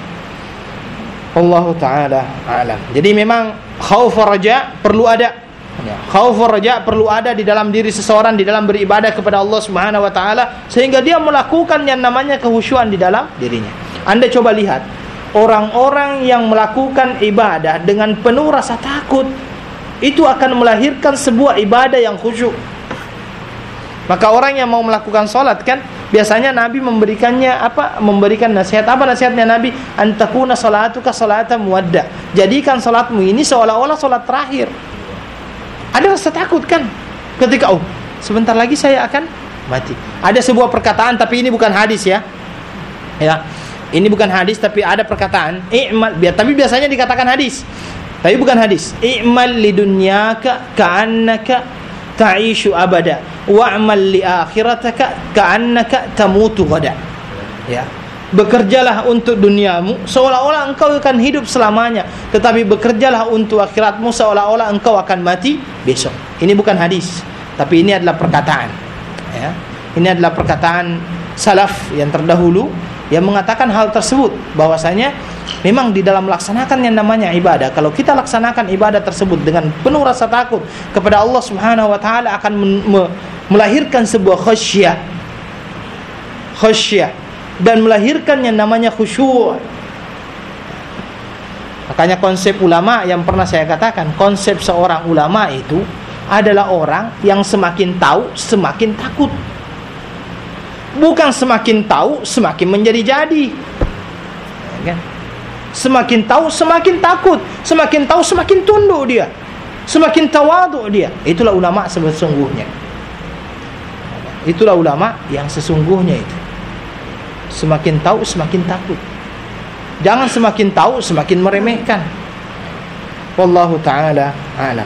Allah Ta'ala a'lam. Jadi memang khauf raja perlu ada. Ya. Khauf raja perlu ada di dalam diri seseorang di dalam beribadah kepada Allah Subhanahu wa taala sehingga dia melakukan yang namanya kehusyuan di dalam dirinya. Anda coba lihat orang-orang yang melakukan ibadah dengan penuh rasa takut, itu akan melahirkan sebuah ibadah yang khusyuk. Maka orang yang mau melakukan salat kan biasanya Nabi memberikannya apa? Memberikan nasihat. Apa nasihatnya Nabi? Antakuna salatuka salatan muwadda. Jadikan salatmu ini seolah-olah salat terakhir. Ada rasa takut kan? Ketika oh, sebentar lagi saya akan mati. Ada sebuah perkataan tapi ini bukan hadis ya. Ya. Ini bukan hadis tapi ada perkataan, i'mal, tapi biasanya dikatakan hadis. Tapi bukan hadis. I'mal lidunyaka ka'annaka ta'ishu abada wa'mal li akhirataka ka'annaka tamutu ghada. Ya. Bekerjalah untuk duniamu seolah-olah engkau akan hidup selamanya, tetapi bekerjalah untuk akhiratmu seolah-olah engkau akan mati besok. Ini bukan hadis, tapi ini adalah perkataan. Ya. Ini adalah perkataan salaf yang terdahulu yang mengatakan hal tersebut, bahwasanya memang di dalam melaksanakan yang namanya ibadah, kalau kita laksanakan ibadah tersebut dengan penuh rasa takut kepada Allah Subhanahu wa taala akan me- melahirkan sebuah khasyah. Khasyah dan melahirkan yang namanya khusyuk. Makanya konsep ulama yang pernah saya katakan, konsep seorang ulama itu adalah orang yang semakin tahu semakin takut. Bukan semakin tahu semakin menjadi-jadi. Ya kan? Semakin tahu semakin takut, semakin tahu semakin tunduk dia, semakin tawadhu dia. Itulah ulama sesungguhnya. Itulah ulama yang sesungguhnya itu. Semakin tahu semakin takut. Jangan semakin tahu semakin meremehkan. Wallahu ta'ala a'lam.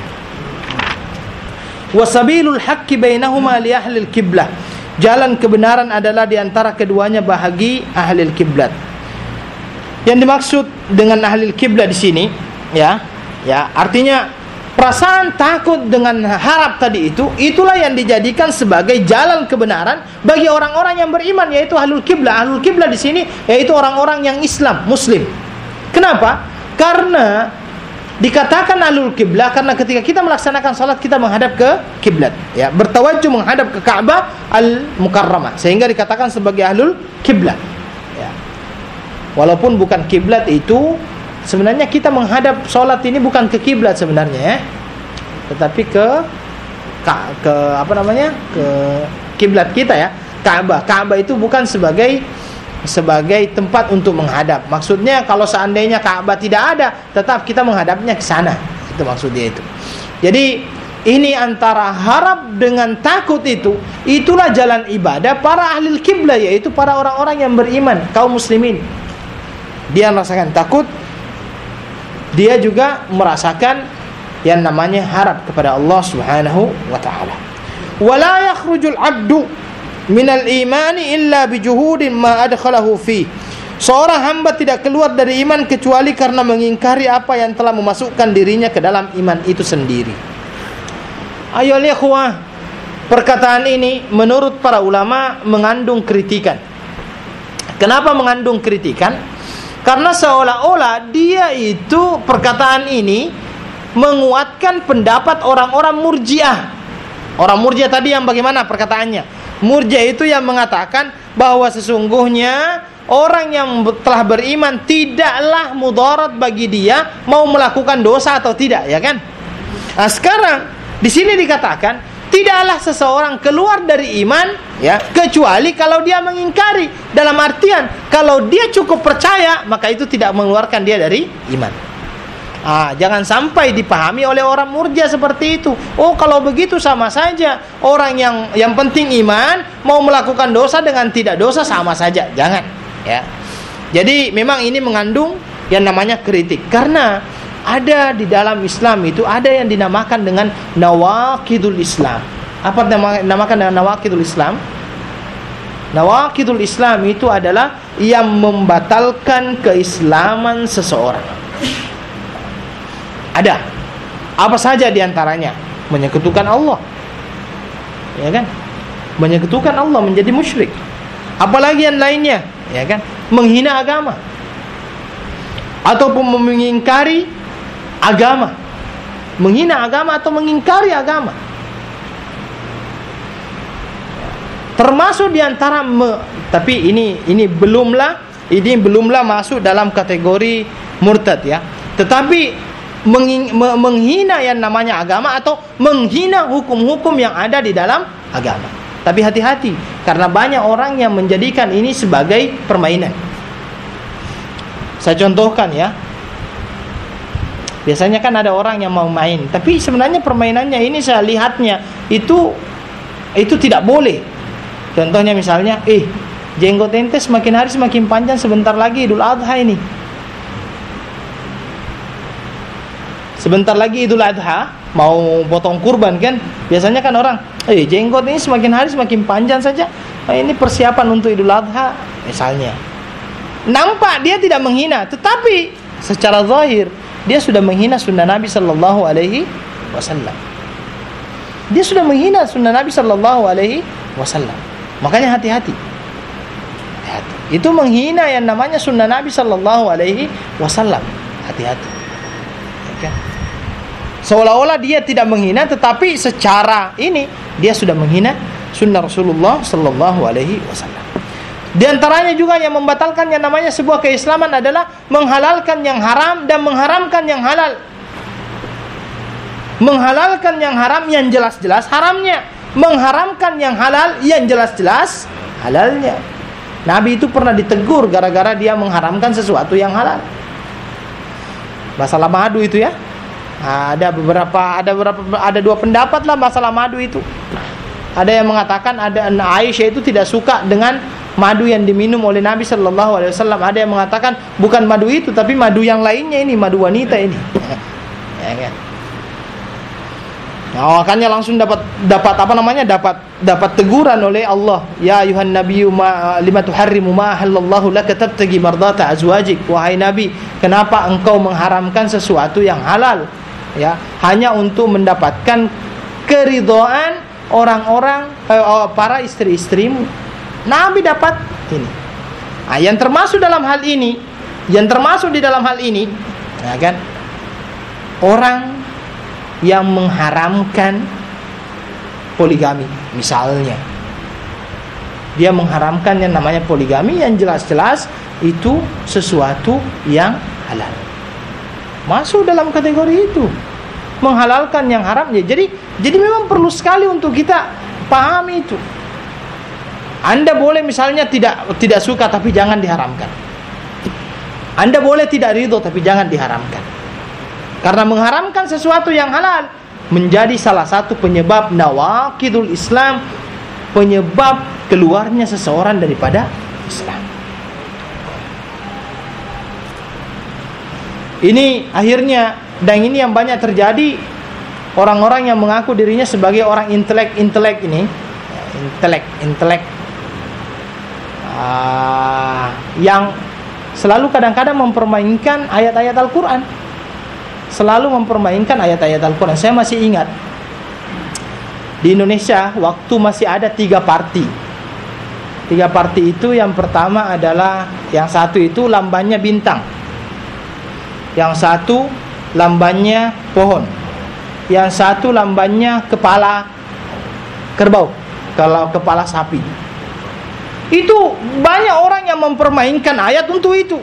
Wasabilul haqqi bainahuma li ahli al-qiblah. Jalan kebenaran adalah di antara keduanya bagi ahli al-qiblat. Yang dimaksud dengan ahli al-qiblat di sini, ya, ya, artinya perasaan takut dengan harap tadi itu, itulah yang dijadikan sebagai jalan kebenaran bagi orang-orang yang beriman, yaitu ahlul qiblah. Ahlul qiblah di sini yaitu orang-orang yang Islam, Muslim. Kenapa? Karena dikatakan ahlul qiblah karena ketika kita melaksanakan salat kita menghadap ke kiblat, ya, bertawajjuh menghadap ke Ka'bah al-Mukarramah, sehingga dikatakan sebagai ahlul qiblah. Ya. Walaupun bukan kiblat itu, sebenarnya kita menghadap salat ini bukan ke kiblat sebenarnya, ya, tetapi ke ke, ke apa namanya? ke kiblat kita, ya, Ka'bah. Ka'bah itu bukan sebagai sebagai tempat untuk menghadap. Maksudnya kalau seandainya Ka'bah tidak ada, tetap kita menghadapnya ke sana. Itu maksudnya itu. Jadi ini antara harap dengan takut itu, itulah jalan ibadah para ahli kiblah, yaitu para orang-orang yang beriman, kaum muslimin. Dia merasakan takut, dia juga merasakan yang namanya harap kepada Allah Subhanahu wa taala. Wala yakhrujul 'abdu minal imani illa bijuhudin ma adkhalahu fi. Seorang hamba tidak keluar dari iman kecuali karena mengingkari apa yang telah memasukkan dirinya ke dalam iman itu sendiri. Ayo ikhwah, perkataan ini menurut para ulama mengandung kritikan. Kenapa mengandung kritikan? Karena seolah-olah dia itu, perkataan ini menguatkan pendapat orang-orang Murji'ah. Orang Murji'ah tadi yang bagaimana perkataannya? Murji'ah itu yang mengatakan bahwa sesungguhnya orang yang telah beriman tidaklah mudarat bagi dia mau melakukan dosa atau tidak, ya kan? Nah, sekarang di sini dikatakan tidaklah seseorang keluar dari iman, ya, kecuali kalau dia mengingkari. Dalam artian kalau dia cukup percaya, maka itu tidak mengeluarkan dia dari iman. Ah, jangan sampai dipahami oleh orang Murji'ah seperti itu. Oh, kalau begitu sama saja. Orang yang yang penting iman, mau melakukan dosa dengan tidak dosa sama saja. Jangan, ya. Jadi memang ini mengandung yang namanya kritik. Karena ada di dalam Islam itu ada yang dinamakan dengan nawaqidul Islam. Apa dinamakan dengan nawaqidul Islam? Nawaqidul Islam itu adalah yang membatalkan keislaman seseorang. Ada. Apa saja diantaranya? Menyekutukan Allah, ya kan? menyekutukan Allah, menjadi musyrik. Apalagi yang lainnya, ya kan? Menghina agama ataupun mengingkari agama, menghina agama atau mengingkari agama. Termasuk diantara me, tapi ini ini belumlah ini belumlah masuk dalam kategori murtad ya. Tetapi menging, me, menghina yang namanya agama atau menghina hukum-hukum yang ada di dalam agama. Tapi hati-hati, karena banyak orang yang menjadikan ini sebagai permainan. Saya contohkan ya. Biasanya kan ada orang yang mau main, tapi sebenarnya permainannya ini saya lihatnya itu itu tidak boleh. Contohnya misalnya, eh jenggot ente semakin hari semakin panjang, sebentar lagi Idul Adha ini. Sebentar lagi Idul Adha, mau potong kurban kan? Biasanya kan orang, eh jenggot ini semakin hari semakin panjang saja. Nah, ini persiapan untuk Idul Adha misalnya. Nampak dia tidak menghina, tetapi secara zahir dia sudah menghina sunnah Nabi sallallahu alaihi wasallam. Dia sudah menghina sunnah Nabi sallallahu alaihi wasallam. Makanya hati-hati. Hati-hati. Itu menghina yang namanya sunnah Nabi sallallahu alaihi wasallam. Hati-hati. Okay. Seolah-olah dia tidak menghina, tetapi secara ini dia sudah menghina sunnah Rasulullah sallallahu alaihi wasallam. Di antaranya juga yang membatalkan yang namanya sebuah keislaman adalah menghalalkan yang haram dan mengharamkan yang halal. Menghalalkan yang haram yang jelas-jelas haramnya, mengharamkan yang halal yang jelas-jelas halalnya. Nabi itu pernah ditegur gara-gara dia mengharamkan sesuatu yang halal. Masalah madu itu ya. Ada beberapa ada beberapa ada dua pendapat lah masalah madu itu. Ada yang mengatakan ada Aisyah itu tidak suka dengan madu yang diminum oleh Nabi sallallahu alaihi wasallam. Ada yang mengatakan bukan madu itu, tapi madu yang lainnya ini, madu wanita ini. Ya kan? Nah, makanya langsung dapat dapat apa namanya? dapat dapat teguran oleh Allah. Ya ayuhan nabiyyu ma lima tuharrimu ma halallahu laka tabtagi mardata azwajik. Wahai Nabi, kenapa engkau mengharamkan sesuatu yang halal? Ya, hanya untuk mendapatkan keridhaan orang-orang eh, para istri-istrimu. Nabi dapat ini. Nah, yang termasuk dalam hal ini, yang termasuk di dalam hal ini, ya kan? Orang yang mengharamkan poligami, misalnya, dia mengharamkan yang namanya poligami yang jelas-jelas itu sesuatu yang halal. Masuk dalam kategori itu. Menghalalkan yang haram ya. Jadi, jadi memang perlu sekali untuk kita pahami itu. Anda boleh misalnya tidak tidak suka tapi jangan diharamkan. Anda boleh tidak ridho tapi jangan diharamkan. Karena mengharamkan sesuatu yang halal menjadi salah satu penyebab nawaqidul Islam, penyebab keluarnya seseorang daripada Islam. Ini akhirnya, dan ini yang banyak terjadi, orang-orang yang mengaku dirinya sebagai orang intelek-intelek ini, intelek-intelek Uh, yang selalu kadang-kadang mempermainkan ayat-ayat Al-Quran, selalu mempermainkan ayat-ayat Al-Quran. Saya masih ingat di Indonesia waktu masih ada tiga parti. Tiga parti itu, yang pertama adalah, yang satu itu lambannya bintang, yang satu lambannya pohon, yang satu lambannya kepala kerbau, kalau kepala sapi. Itu banyak orang yang mempermainkan ayat untuk itu.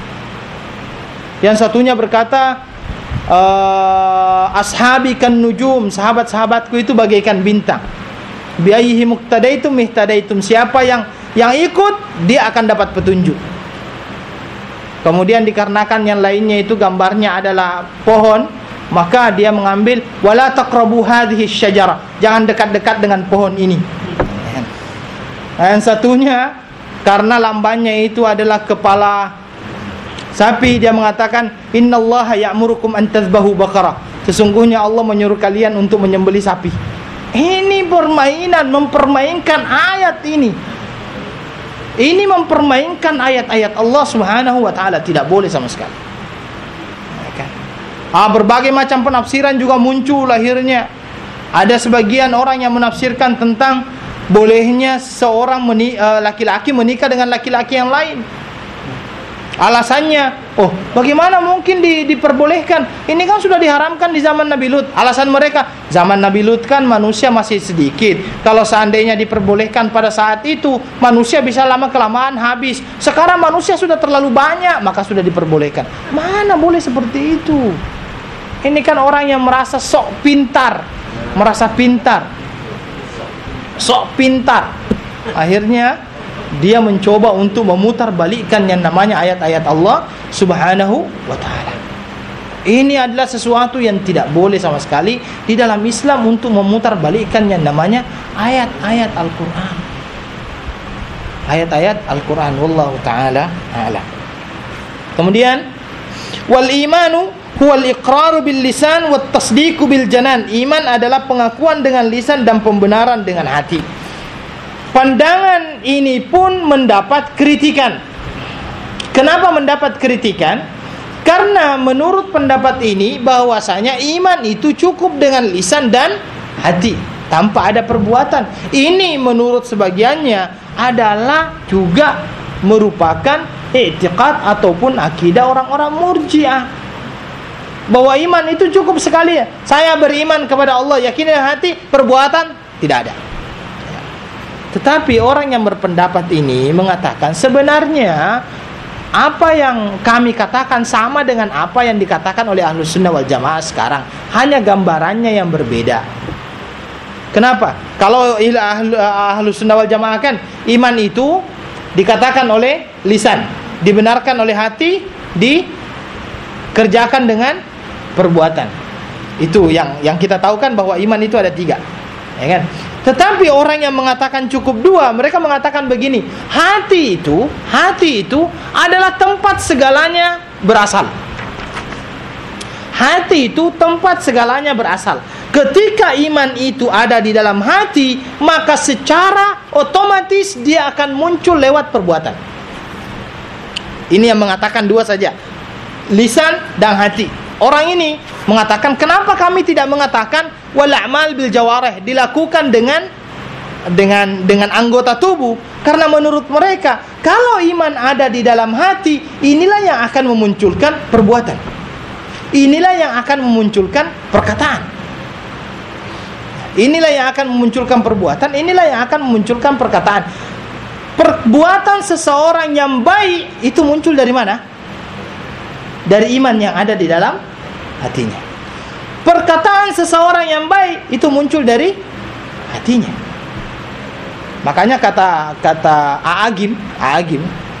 Yang satunya berkata, uh, ashabi kan nujum, sahabat-sahabatku itu bagaikan bintang. Biayyihi muqtadaitum ihtadaitum. Siapa yang yang ikut, dia akan dapat petunjuk. Kemudian dikarenakan yang lainnya itu gambarnya adalah pohon, maka dia mengambil wala taqrabu hadhihi syajarah. Jangan dekat-dekat dengan pohon ini. Yang satunya karena lambannya itu adalah kepala sapi, dia mengatakan innallaha ya'murukum an tazbahu baqarah. Sesungguhnya Allah menyuruh kalian untuk menyembelih sapi. Ini permainan, mempermainkan ayat ini. Ini mempermainkan ayat-ayat Allah Subhanahu wa taala, tidak boleh sama sekali. Ah, berbagai macam penafsiran juga muncul akhirnya. Ada sebagian orang yang menafsirkan tentang bolehnya seorang meni- uh, laki-laki menikah dengan laki-laki yang lain. Alasannya, oh bagaimana mungkin di, diperbolehkan? Ini kan sudah diharamkan di zaman Nabi Lut. Alasan mereka, zaman Nabi Lut kan manusia masih sedikit. Kalau seandainya diperbolehkan pada saat itu, manusia bisa lama kelamaan habis. Sekarang manusia sudah terlalu banyak, maka sudah diperbolehkan. Mana boleh seperti itu? Ini kan orang yang merasa sok pintar, merasa pintar, sok pintar. Akhirnya dia mencoba untuk memutar balikkan yang namanya ayat-ayat Allah Subhanahu wa ta'ala. Ini adalah sesuatu yang tidak boleh sama sekali di dalam Islam, untuk memutar balikkan yang namanya ayat-ayat Al-Quran. Ayat-ayat Al-Quran. Wallahu ta'ala a'lam. Kemudian, wal imanu huwal iqraru bil lisan wat tasdiqu bil janan. Iman adalah pengakuan dengan lisan dan pembenaran dengan hati. Pandangan ini pun mendapat kritikan. Kenapa mendapat kritikan? Karena menurut pendapat ini bahwasanya iman itu cukup dengan lisan dan hati tanpa ada perbuatan. Ini menurut sebagiannya adalah juga merupakan i'tiqad ataupun akidah orang-orang Murji'ah, bahwa iman itu cukup sekali. Saya beriman kepada Allah, yakin dengan hati, perbuatan tidak ada. Tetapi orang yang berpendapat ini mengatakan sebenarnya apa yang kami katakan sama dengan apa yang dikatakan oleh Ahlus Sunnah wal Jamaah sekarang, hanya gambarannya yang berbeda. Kenapa? Kalau Ahlus Sunnah wal Jamaah kan iman itu dikatakan oleh lisan, dibenarkan oleh hati, dikerjakan dengan perbuatan. Itu yang yang kita tahu kan, bahwa iman itu ada tiga, ya kan? Tetapi orang yang mengatakan cukup dua, mereka mengatakan begini, hati itu, hati itu adalah tempat segalanya berasal. Hati itu tempat segalanya berasal. Ketika iman itu ada di dalam hati, maka secara otomatis dia akan muncul lewat perbuatan. Ini yang mengatakan dua saja, lisan dan hati. Orang ini mengatakan, kenapa kami tidak mengatakan wal a'mal bil jawarih, dilakukan dengan dengan dengan anggota tubuh? Karena menurut mereka, kalau iman ada di dalam hati, inilah yang akan memunculkan perbuatan. Inilah yang akan memunculkan perkataan. Inilah yang akan memunculkan perbuatan, inilah yang akan memunculkan perkataan. Perbuatan seseorang yang baik itu muncul dari mana? Dari iman yang ada di dalam hatinya. Perkataan seseorang yang baik itu muncul dari hatinya. Makanya kata kata A'agim, A'agim,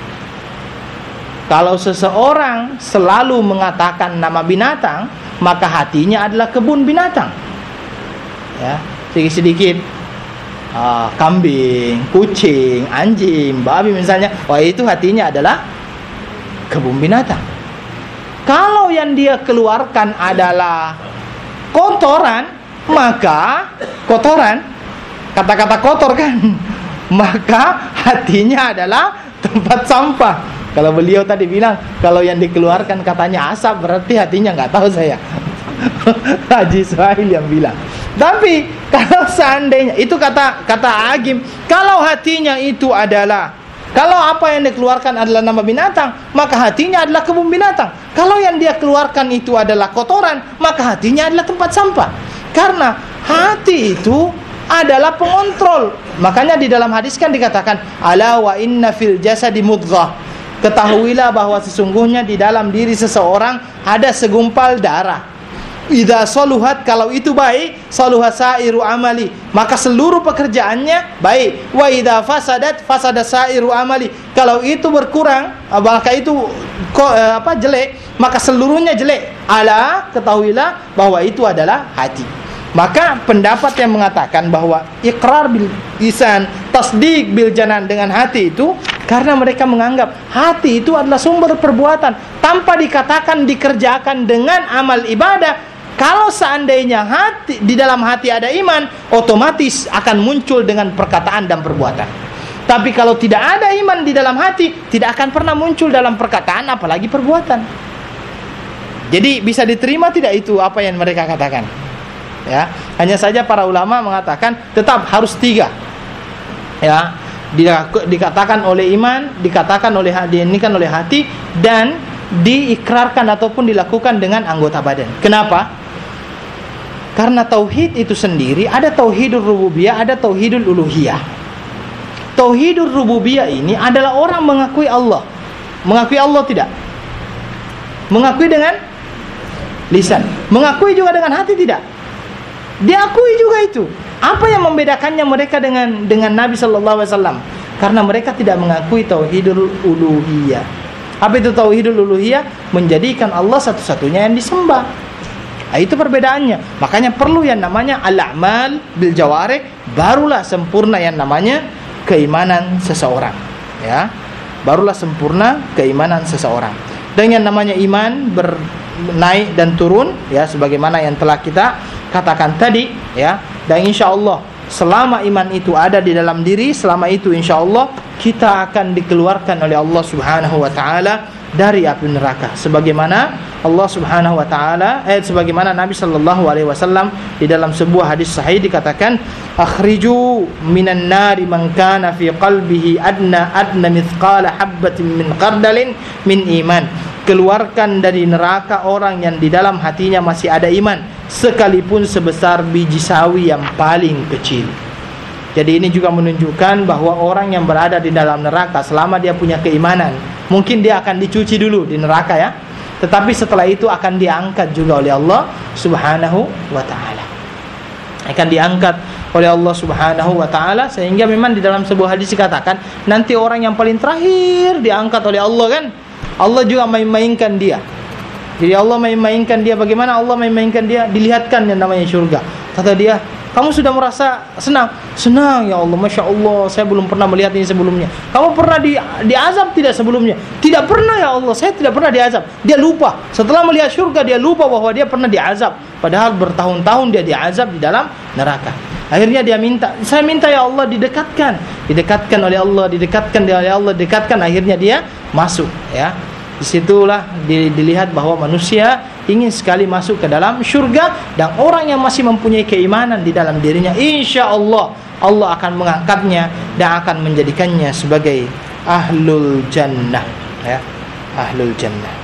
kalau seseorang selalu mengatakan nama binatang, maka hatinya adalah kebun binatang. Ya, sedikit-sedikit uh, kambing, kucing, anjing, babi misalnya, wah itu hatinya adalah kebun binatang. Kalau yang dia keluarkan adalah kotoran, maka kotoran, kata-kata kotor kan, maka hatinya adalah tempat sampah. Kalau beliau tadi bilang, kalau yang dikeluarkan katanya asap, berarti hatinya nggak tahu saya. Haji Ismail yang bilang. Tapi kalau seandainya, itu kata kata Agim, kalau hatinya itu adalah, kalau apa yang dikeluarkan adalah nama binatang, maka hatinya adalah kebun binatang. Kalau yang dia keluarkan itu adalah kotoran, maka hatinya adalah tempat sampah. Karena hati itu adalah pengontrol. Makanya di dalam hadis kan dikatakan, ala wa inna fil jasadi mudghah. Ketahuilah bahwa sesungguhnya di dalam diri seseorang ada segumpal darah. Idza saluhat, kalau itu baik, saluha sairu amali, maka seluruh pekerjaannya baik. Wa idza fasadat, fasada sairu amali, kalau itu berkurang, maka itu kok apa jelek, maka seluruhnya jelek. Ala, ketahuilah bahwa itu adalah hati. Maka pendapat yang mengatakan bahwa iqrar bil lisan, tasdiq bil janan dengan hati itu, karena mereka menganggap hati itu adalah sumber perbuatan tanpa dikatakan dikerjakan dengan amal ibadah. Kalau seandainya hati, di dalam hati ada iman, otomatis akan muncul dengan perkataan dan perbuatan. Tapi kalau tidak ada iman di dalam hati, tidak akan pernah muncul dalam perkataan, apalagi perbuatan. Jadi bisa diterima tidak itu apa yang mereka katakan? Ya, hanya saja para ulama mengatakan tetap harus tiga. ya, dikatakan oleh iman, dikatakan oleh diinikan oleh hati, dan diikrarkan ataupun dilakukan dengan anggota badan. Kenapa? Karena tauhid itu sendiri ada tauhidul rububiyah, ada tauhidul uluhiyah. Tauhidul rububiyah ini adalah orang mengakui Allah. Mengakui Allah tidak? Mengakui dengan lisan. Mengakui juga dengan hati tidak? Diakui juga itu. Apa yang membedakannya mereka dengan dengan Nabi sallallahu alaihi wasallam? Karena mereka tidak mengakui tauhidul uluhiyah. Apa itu tauhidul uluhiyah? Menjadikan Allah satu-satunya yang disembah. Nah, itu perbedaannya. Makanya perlu yang namanya al-a'mal bil jawarih, barulah sempurna yang namanya keimanan seseorang, ya. Barulah sempurna keimanan seseorang. Dan yang namanya iman bernaik dan turun, ya, sebagaimana yang telah kita katakan tadi, ya. Dan insyaallah selama iman itu ada di dalam diri, selama itu insyaallah kita akan dikeluarkan oleh Allah Subhanahu wa taala dari api neraka, sebagaimana Allah Subhanahu wa taala eh sebagaimana Nabi sallallahu alaihi wasallam di dalam sebuah hadis sahih dikatakan, akhriju minan nari man kana fi qalbihi adna adna mithqala habatin min qardalin min iman. Keluarkan dari neraka orang yang di dalam hatinya masih ada iman, sekalipun sebesar biji sawi yang paling kecil. Jadi ini juga menunjukkan bahwa orang yang berada di dalam neraka selama dia punya keimanan, mungkin dia akan dicuci dulu di neraka, ya. Tetapi setelah itu akan diangkat juga oleh Allah Subhanahu wa taala. Akan diangkat oleh Allah Subhanahu wa taala, sehingga memang di dalam sebuah hadis dikatakan nanti orang yang paling terakhir diangkat oleh Allah, kan. Allah juga main-mainkan dia. Jadi Allah main-mainkan dia. Bagaimana Allah main-mainkan dia? Dilihatkan yang namanya surga. Kata dia, kamu sudah merasa senang? Senang ya Allah, Masya Allah, saya belum pernah melihat ini sebelumnya. Kamu pernah di, diazab tidak sebelumnya? Tidak pernah ya Allah, saya tidak pernah diazab. Dia lupa, setelah melihat surga dia lupa bahwa dia pernah diazab. Padahal bertahun-tahun dia diazab di dalam neraka. Akhirnya dia minta, saya minta ya Allah didekatkan. Didekatkan oleh Allah, didekatkan oleh Allah, didekatkan. Akhirnya dia masuk, ya. Disitulah dilihat bahwa manusia ingin sekali masuk ke dalam syurga, dan orang yang masih mempunyai keimanan di dalam dirinya, insya Allah Allah akan mengangkatnya dan akan menjadikannya sebagai ahlul jannah, ya, ahlul jannah.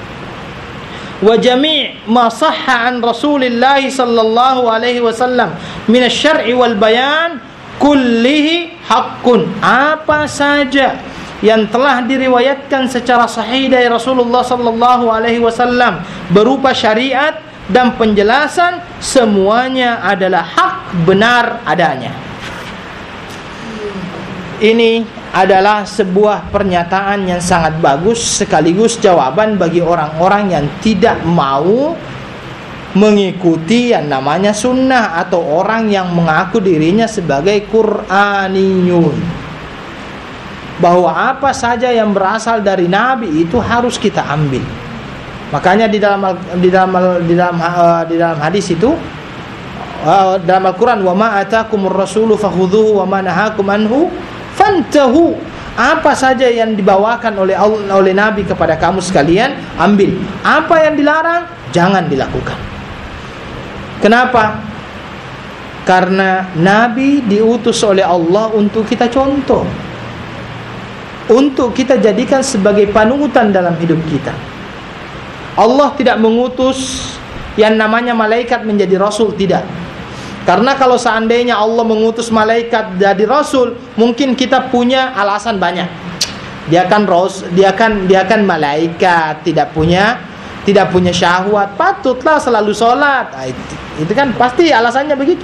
Wa jami' ma sahha an Rasulillah sallallahu alaihi wasallam min asy-syar'i wal bayan kullihi haqqun. Apa saja yang telah diriwayatkan secara sahih dari Rasulullah sallallahu alaihi wasallam berupa syariat dan penjelasan, semuanya adalah hak, benar adanya. Ini adalah sebuah pernyataan yang sangat bagus, sekaligus jawaban bagi orang-orang yang tidak mau mengikuti yang namanya sunnah, atau orang yang mengaku dirinya sebagai Qur'aniyun, bahwa apa saja yang berasal dari Nabi itu harus kita ambil. Makanya di dalam di dalam di dalam uh, di dalam hadis itu, uh, dalam Al-Qur'an, wa ma atakumur rasulu fakhudhuhu wa ma nahakum anhu fantahu. Apa saja yang dibawakan oleh oleh Nabi kepada kamu sekalian, ambil. Apa yang dilarang, jangan dilakukan. Kenapa? Karena Nabi diutus oleh Allah untuk kita contoh, untuk kita jadikan sebagai panutan dalam hidup kita. Allah tidak mengutus yang namanya malaikat menjadi rasul, tidak. Karena kalau seandainya Allah mengutus malaikat jadi rasul, mungkin kita punya alasan banyak. Dia kan ros, dia kan dia kan malaikat, tidak punya tidak punya syahwat, patutlah selalu sholat. Nah, itu, itu kan pasti alasannya begitu.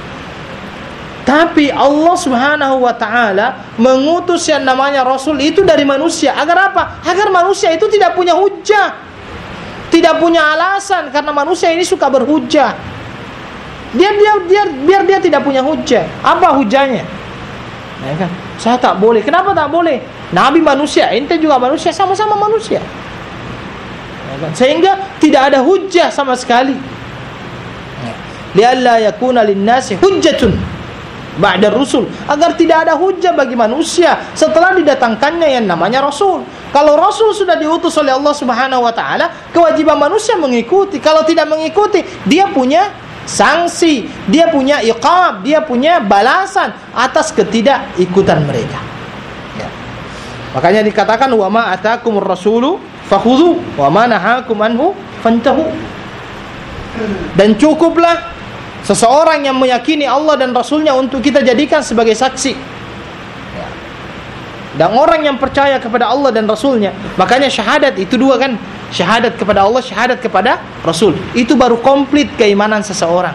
Tapi Allah Subhanahu wa taala mengutus yang namanya rasul itu dari manusia. Agar apa? Agar manusia itu tidak punya hujah, tidak punya alasan, karena manusia ini suka berhujah. Dia dia dia biar dia tidak punya hujah. Apa hujahnya? Ya kan? Saya tak boleh. Kenapa tak boleh? Nabi manusia, ente juga manusia, sama-sama manusia. Ya kan? Sehingga tidak ada hujah sama sekali. Lialla yakuna lin-nasi hujjatun ba'da rusul, agar tidak ada hujah bagi manusia setelah didatangkannya yang namanya rasul. Kalau rasul sudah diutus oleh Allah Subhanahu wa taala, kewajiban manusia mengikuti. Kalau tidak mengikuti, dia punya sanksi, dia punya iqab, dia punya balasan atas ketidakikutan mereka. Ya. Makanya dikatakan wa ma atakumur rasulu fakhudhu wa ma nahakum anhu fantahu. Dan cukuplah seseorang yang meyakini Allah dan Rasulnya untuk kita jadikan sebagai saksi. Dan orang yang percaya kepada Allah dan Rasulnya, makanya syahadat itu dua kan, syahadat kepada Allah, syahadat kepada Rasul, itu baru komplit keimanan seseorang.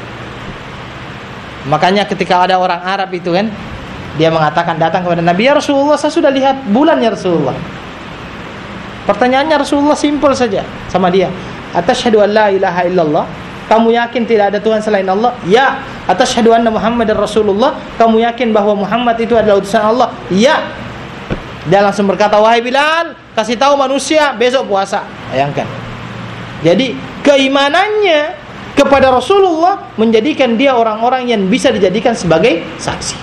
Makanya ketika ada orang Arab itu kan, dia mengatakan datang kepada Nabi, ya Rasulullah, saya sudah lihat bulan ya Rasulullah. Pertanyaannya Rasulullah simpel saja sama dia, atasyhadu an la ilaha illallah, kamu yakin tidak ada Tuhan selain Allah? Ya. Atasyhadu anna Muhammadar Rasulullah, kamu yakin bahwa Muhammad itu adalah utusan Allah? Ya. Dia langsung berkata, wahai Bilal, kasih tahu manusia besok puasa. Bayangkan. Jadi keimanannya kepada Rasulullah menjadikan dia orang-orang yang bisa dijadikan sebagai saksi.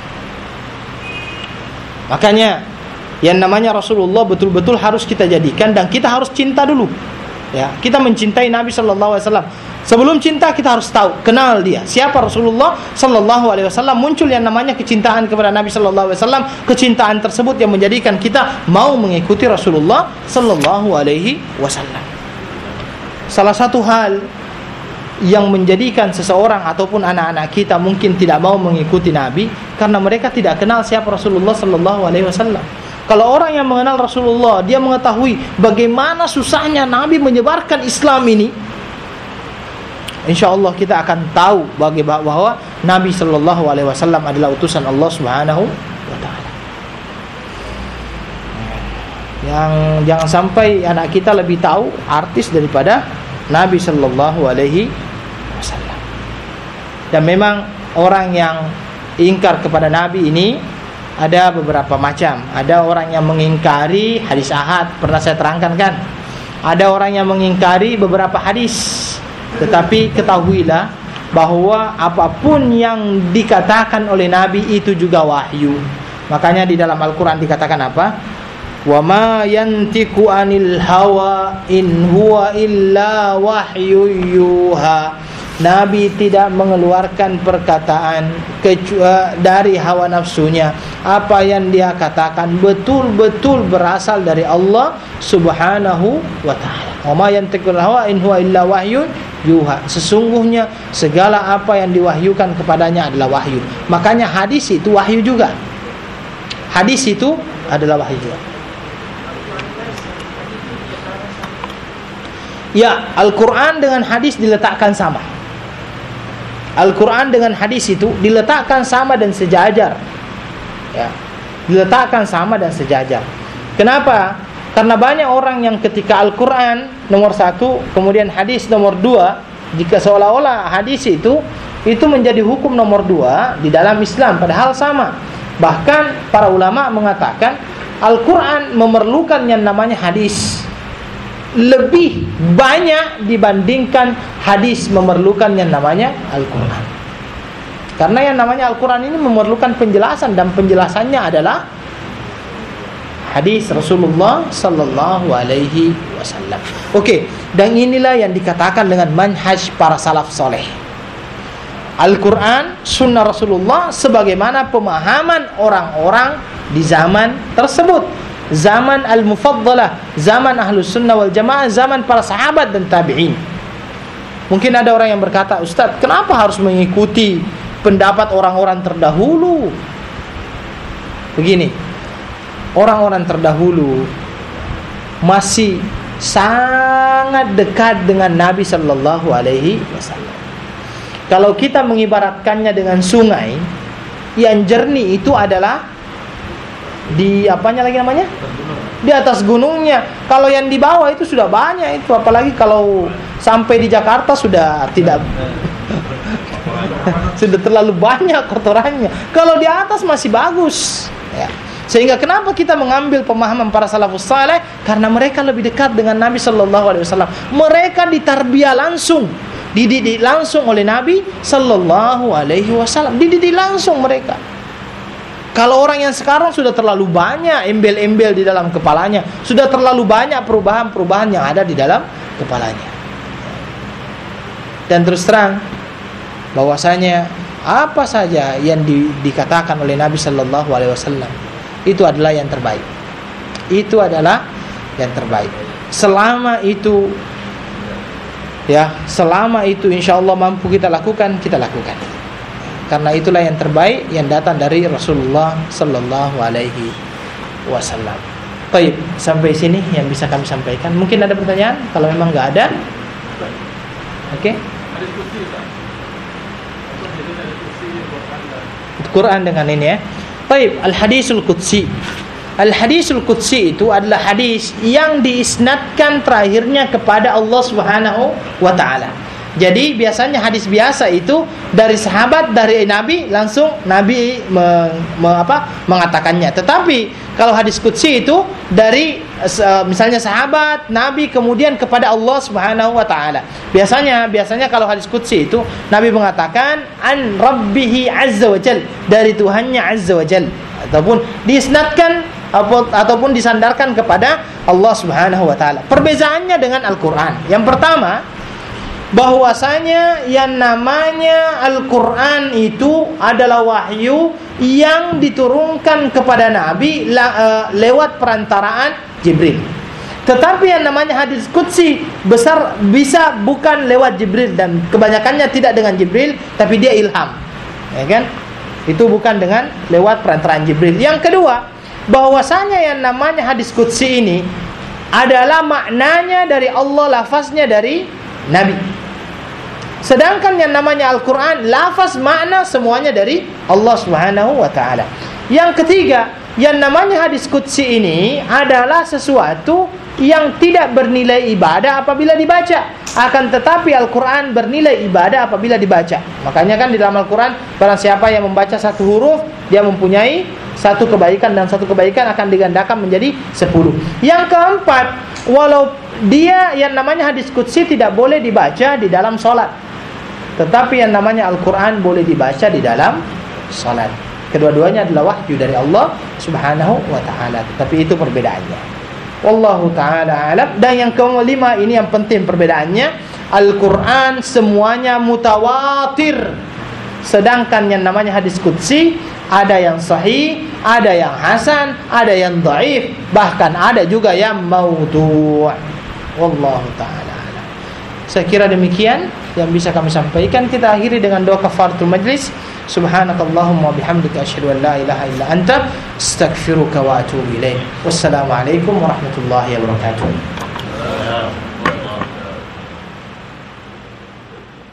Makanya yang namanya Rasulullah betul-betul harus kita jadikan, dan kita harus cinta dulu. Ya, kita mencintai Nabi sallallahu alaihi wasallam. Sebelum cinta kita harus tahu, kenal dia. Siapa Rasulullah sallallahu alaihi wasallam? Muncul yang namanya kecintaan kepada Nabi sallallahu alaihi wasallam. Kecintaan tersebut yang menjadikan kita mau mengikuti Rasulullah sallallahu alaihi wasallam. Salah satu hal yang menjadikan seseorang ataupun anak-anak kita mungkin tidak mau mengikuti Nabi karena mereka tidak kenal siapa Rasulullah sallallahu alaihi wasallam. Kalau orang yang mengenal Rasulullah, dia mengetahui bagaimana susahnya Nabi menyebarkan Islam ini, insya Allah kita akan tahu bahwa Nabi Sallallahu Alaihi Wasallam adalah utusan Allah Subhanahu Wa Taala. Yang jangan sampai anak kita lebih tahu artis daripada Nabi Sallallahu Alaihi Wasallam. Dan memang orang yang ingkar kepada Nabi ini ada beberapa macam. Ada orang yang mengingkari hadis ahad, pernah saya terangkan kan. Ada orang yang mengingkari beberapa hadis. Tetapi ketahuilah bahwa apapun yang dikatakan oleh Nabi itu juga wahyu. Makanya di dalam Al-Quran dikatakan apa? Wa ma yantiqu anil hawa in huwa illa wahyu yuha. Nabi tidak mengeluarkan perkataan kecuali dari hawa nafsunya. Apa yang dia katakan betul-betul berasal dari Allah Subhanahu wa taala. Wa ma yantiqu anil hawa in huwa illa wahyu yuha. Sesungguhnya segala apa yang diwahyukan kepadanya adalah wahyu. Makanya hadis itu wahyu juga. Hadis itu adalah wahyu juga. Ya, Al-Quran dengan hadis diletakkan sama. Al-Quran dengan hadis itu diletakkan sama dan sejajar. Ya, diletakkan sama dan sejajar. Kenapa? Karena banyak orang yang ketika Al-Quran nomor satu, kemudian hadis nomor dua, jika seolah-olah hadis itu itu menjadi hukum nomor dua di dalam Islam, padahal sama. Bahkan para ulama mengatakan Al-Quran memerlukan yang namanya hadis lebih banyak dibandingkan hadis memerlukan yang namanya Al-Quran. Karena yang namanya Al-Quran ini memerlukan penjelasan, dan penjelasannya adalah hadis Rasulullah sallallahu alaihi wasallam. Oke, dan inilah yang dikatakan dengan manhaj para salaf soleh. Al-Quran, sunnah Rasulullah sebagaimana pemahaman orang-orang di zaman tersebut. Zaman al-mufaddalah, zaman ahlus sunnah wal jamaah, zaman para sahabat dan tabi'in. Mungkin ada orang yang berkata, Ustaz, kenapa harus mengikuti pendapat orang-orang terdahulu? Begini, orang-orang terdahulu masih sangat dekat dengan Nabi Sallallahu Alaihi Wasallam. Kalau kita mengibaratkannya dengan sungai, yang jernih itu adalah di apanya lagi namanya? Di atas gunungnya. Kalau yang di bawah itu sudah banyak itu, apalagi kalau sampai di Jakarta sudah tidak sudah terlalu banyak kotorannya. Kalau di atas masih bagus. Ya. Sehingga kenapa kita mengambil pemahaman para salafus saleh? Karena mereka lebih dekat dengan Nabi Sallallahu Alaihi Wasallam. Mereka ditarbiyah langsung, dididik langsung oleh Nabi Sallallahu Alaihi Wasallam. Dididik langsung mereka. Kalau orang yang sekarang sudah terlalu banyak embel-embel di dalam kepalanya, sudah terlalu banyak perubahan-perubahan yang ada di dalam kepalanya. Dan terus terang, bahwasanya apa saja yang di, dikatakan oleh Nabi Sallallahu Alaihi Wasallam itu adalah yang terbaik. Itu adalah yang terbaik. Selama itu, ya, selama itu insya Allah mampu kita lakukan, kita lakukan. Karena itulah yang terbaik yang datang dari Rasulullah Sallallahu Alaihi Wasallam. Baik, sampai sini yang bisa kami sampaikan. Mungkin ada pertanyaan? Kalau memang nggak ada, oke. Okay. Quran dengan ini ya. Baik, al-hadisul qudsi. Al-hadisul qudsi itu adalah hadis yang diisnadkan terakhirnya kepada Allah Subhanahu wa taala. Jadi biasanya hadis biasa itu dari sahabat, dari Nabi, langsung Nabi me, me, apa, mengatakannya. Tetapi kalau hadis qudsi itu dari misalnya sahabat, Nabi, kemudian kepada Allah Subhanahu wa taala. Biasanya biasanya kalau hadis qudsi itu Nabi mengatakan an rabbihi azza wa jal, dari Tuhannya azza wa jal, ataupun diisnadkan ataupun disandarkan kepada Allah Subhanahu wa taala. Perbezaannya dengan Al-Qur'an. Yang pertama, bahwasanya yang namanya Al-Qur'an itu adalah wahyu yang diturunkan kepada Nabi la, uh, lewat perantaraan Jibril. Tetapi yang namanya hadis qudsi besar bisa bukan lewat Jibril, dan kebanyakannya tidak dengan Jibril, tapi dia ilham. Ya kan? Itu bukan dengan lewat perantaraan Jibril. Yang kedua, bahwasanya yang namanya hadis qudsi ini adalah maknanya dari Allah, lafaznya dari Nabi. Sedangkan yang namanya Al-Quran, lafaz makna semuanya dari Allah Subhanahu wa ta'ala. Yang ketiga, yang namanya hadis qudsi ini adalah sesuatu yang tidak bernilai ibadah apabila dibaca, akan tetapi Al-Quran bernilai ibadah apabila dibaca. Makanya kan di dalam Al-Quran, barang siapa yang membaca satu huruf, dia mempunyai satu kebaikan, dan satu kebaikan akan digandakan menjadi sepuluh. Yang keempat, walau dia yang namanya hadis qudsi tidak boleh dibaca di dalam sholat, tetapi yang namanya Al-Quran boleh dibaca di dalam salat. Kedua-duanya adalah wahyu dari Allah Subhanahu wa ta'ala. Tetapi itu perbedaannya. Wallahu ta'ala alam. Dan yang kelima, ini yang penting perbedaannya, Al-Quran semuanya mutawatir. Sedangkan yang namanya hadis qudsi, ada yang sahih, ada yang hasan, ada yang dhaif, bahkan ada juga yang maudhu'. Wallahu ta'ala alam. Saya kira demikian yang bisa kami sampaikan. Kita akhiri dengan doa kafaratul majlis. Subhanakallahumma bihamdika asyhadu an la ilaha illa anta astaghfiruka wa atubu ilaik. Wassalamualaikum warahmatullahi wabarakatuh.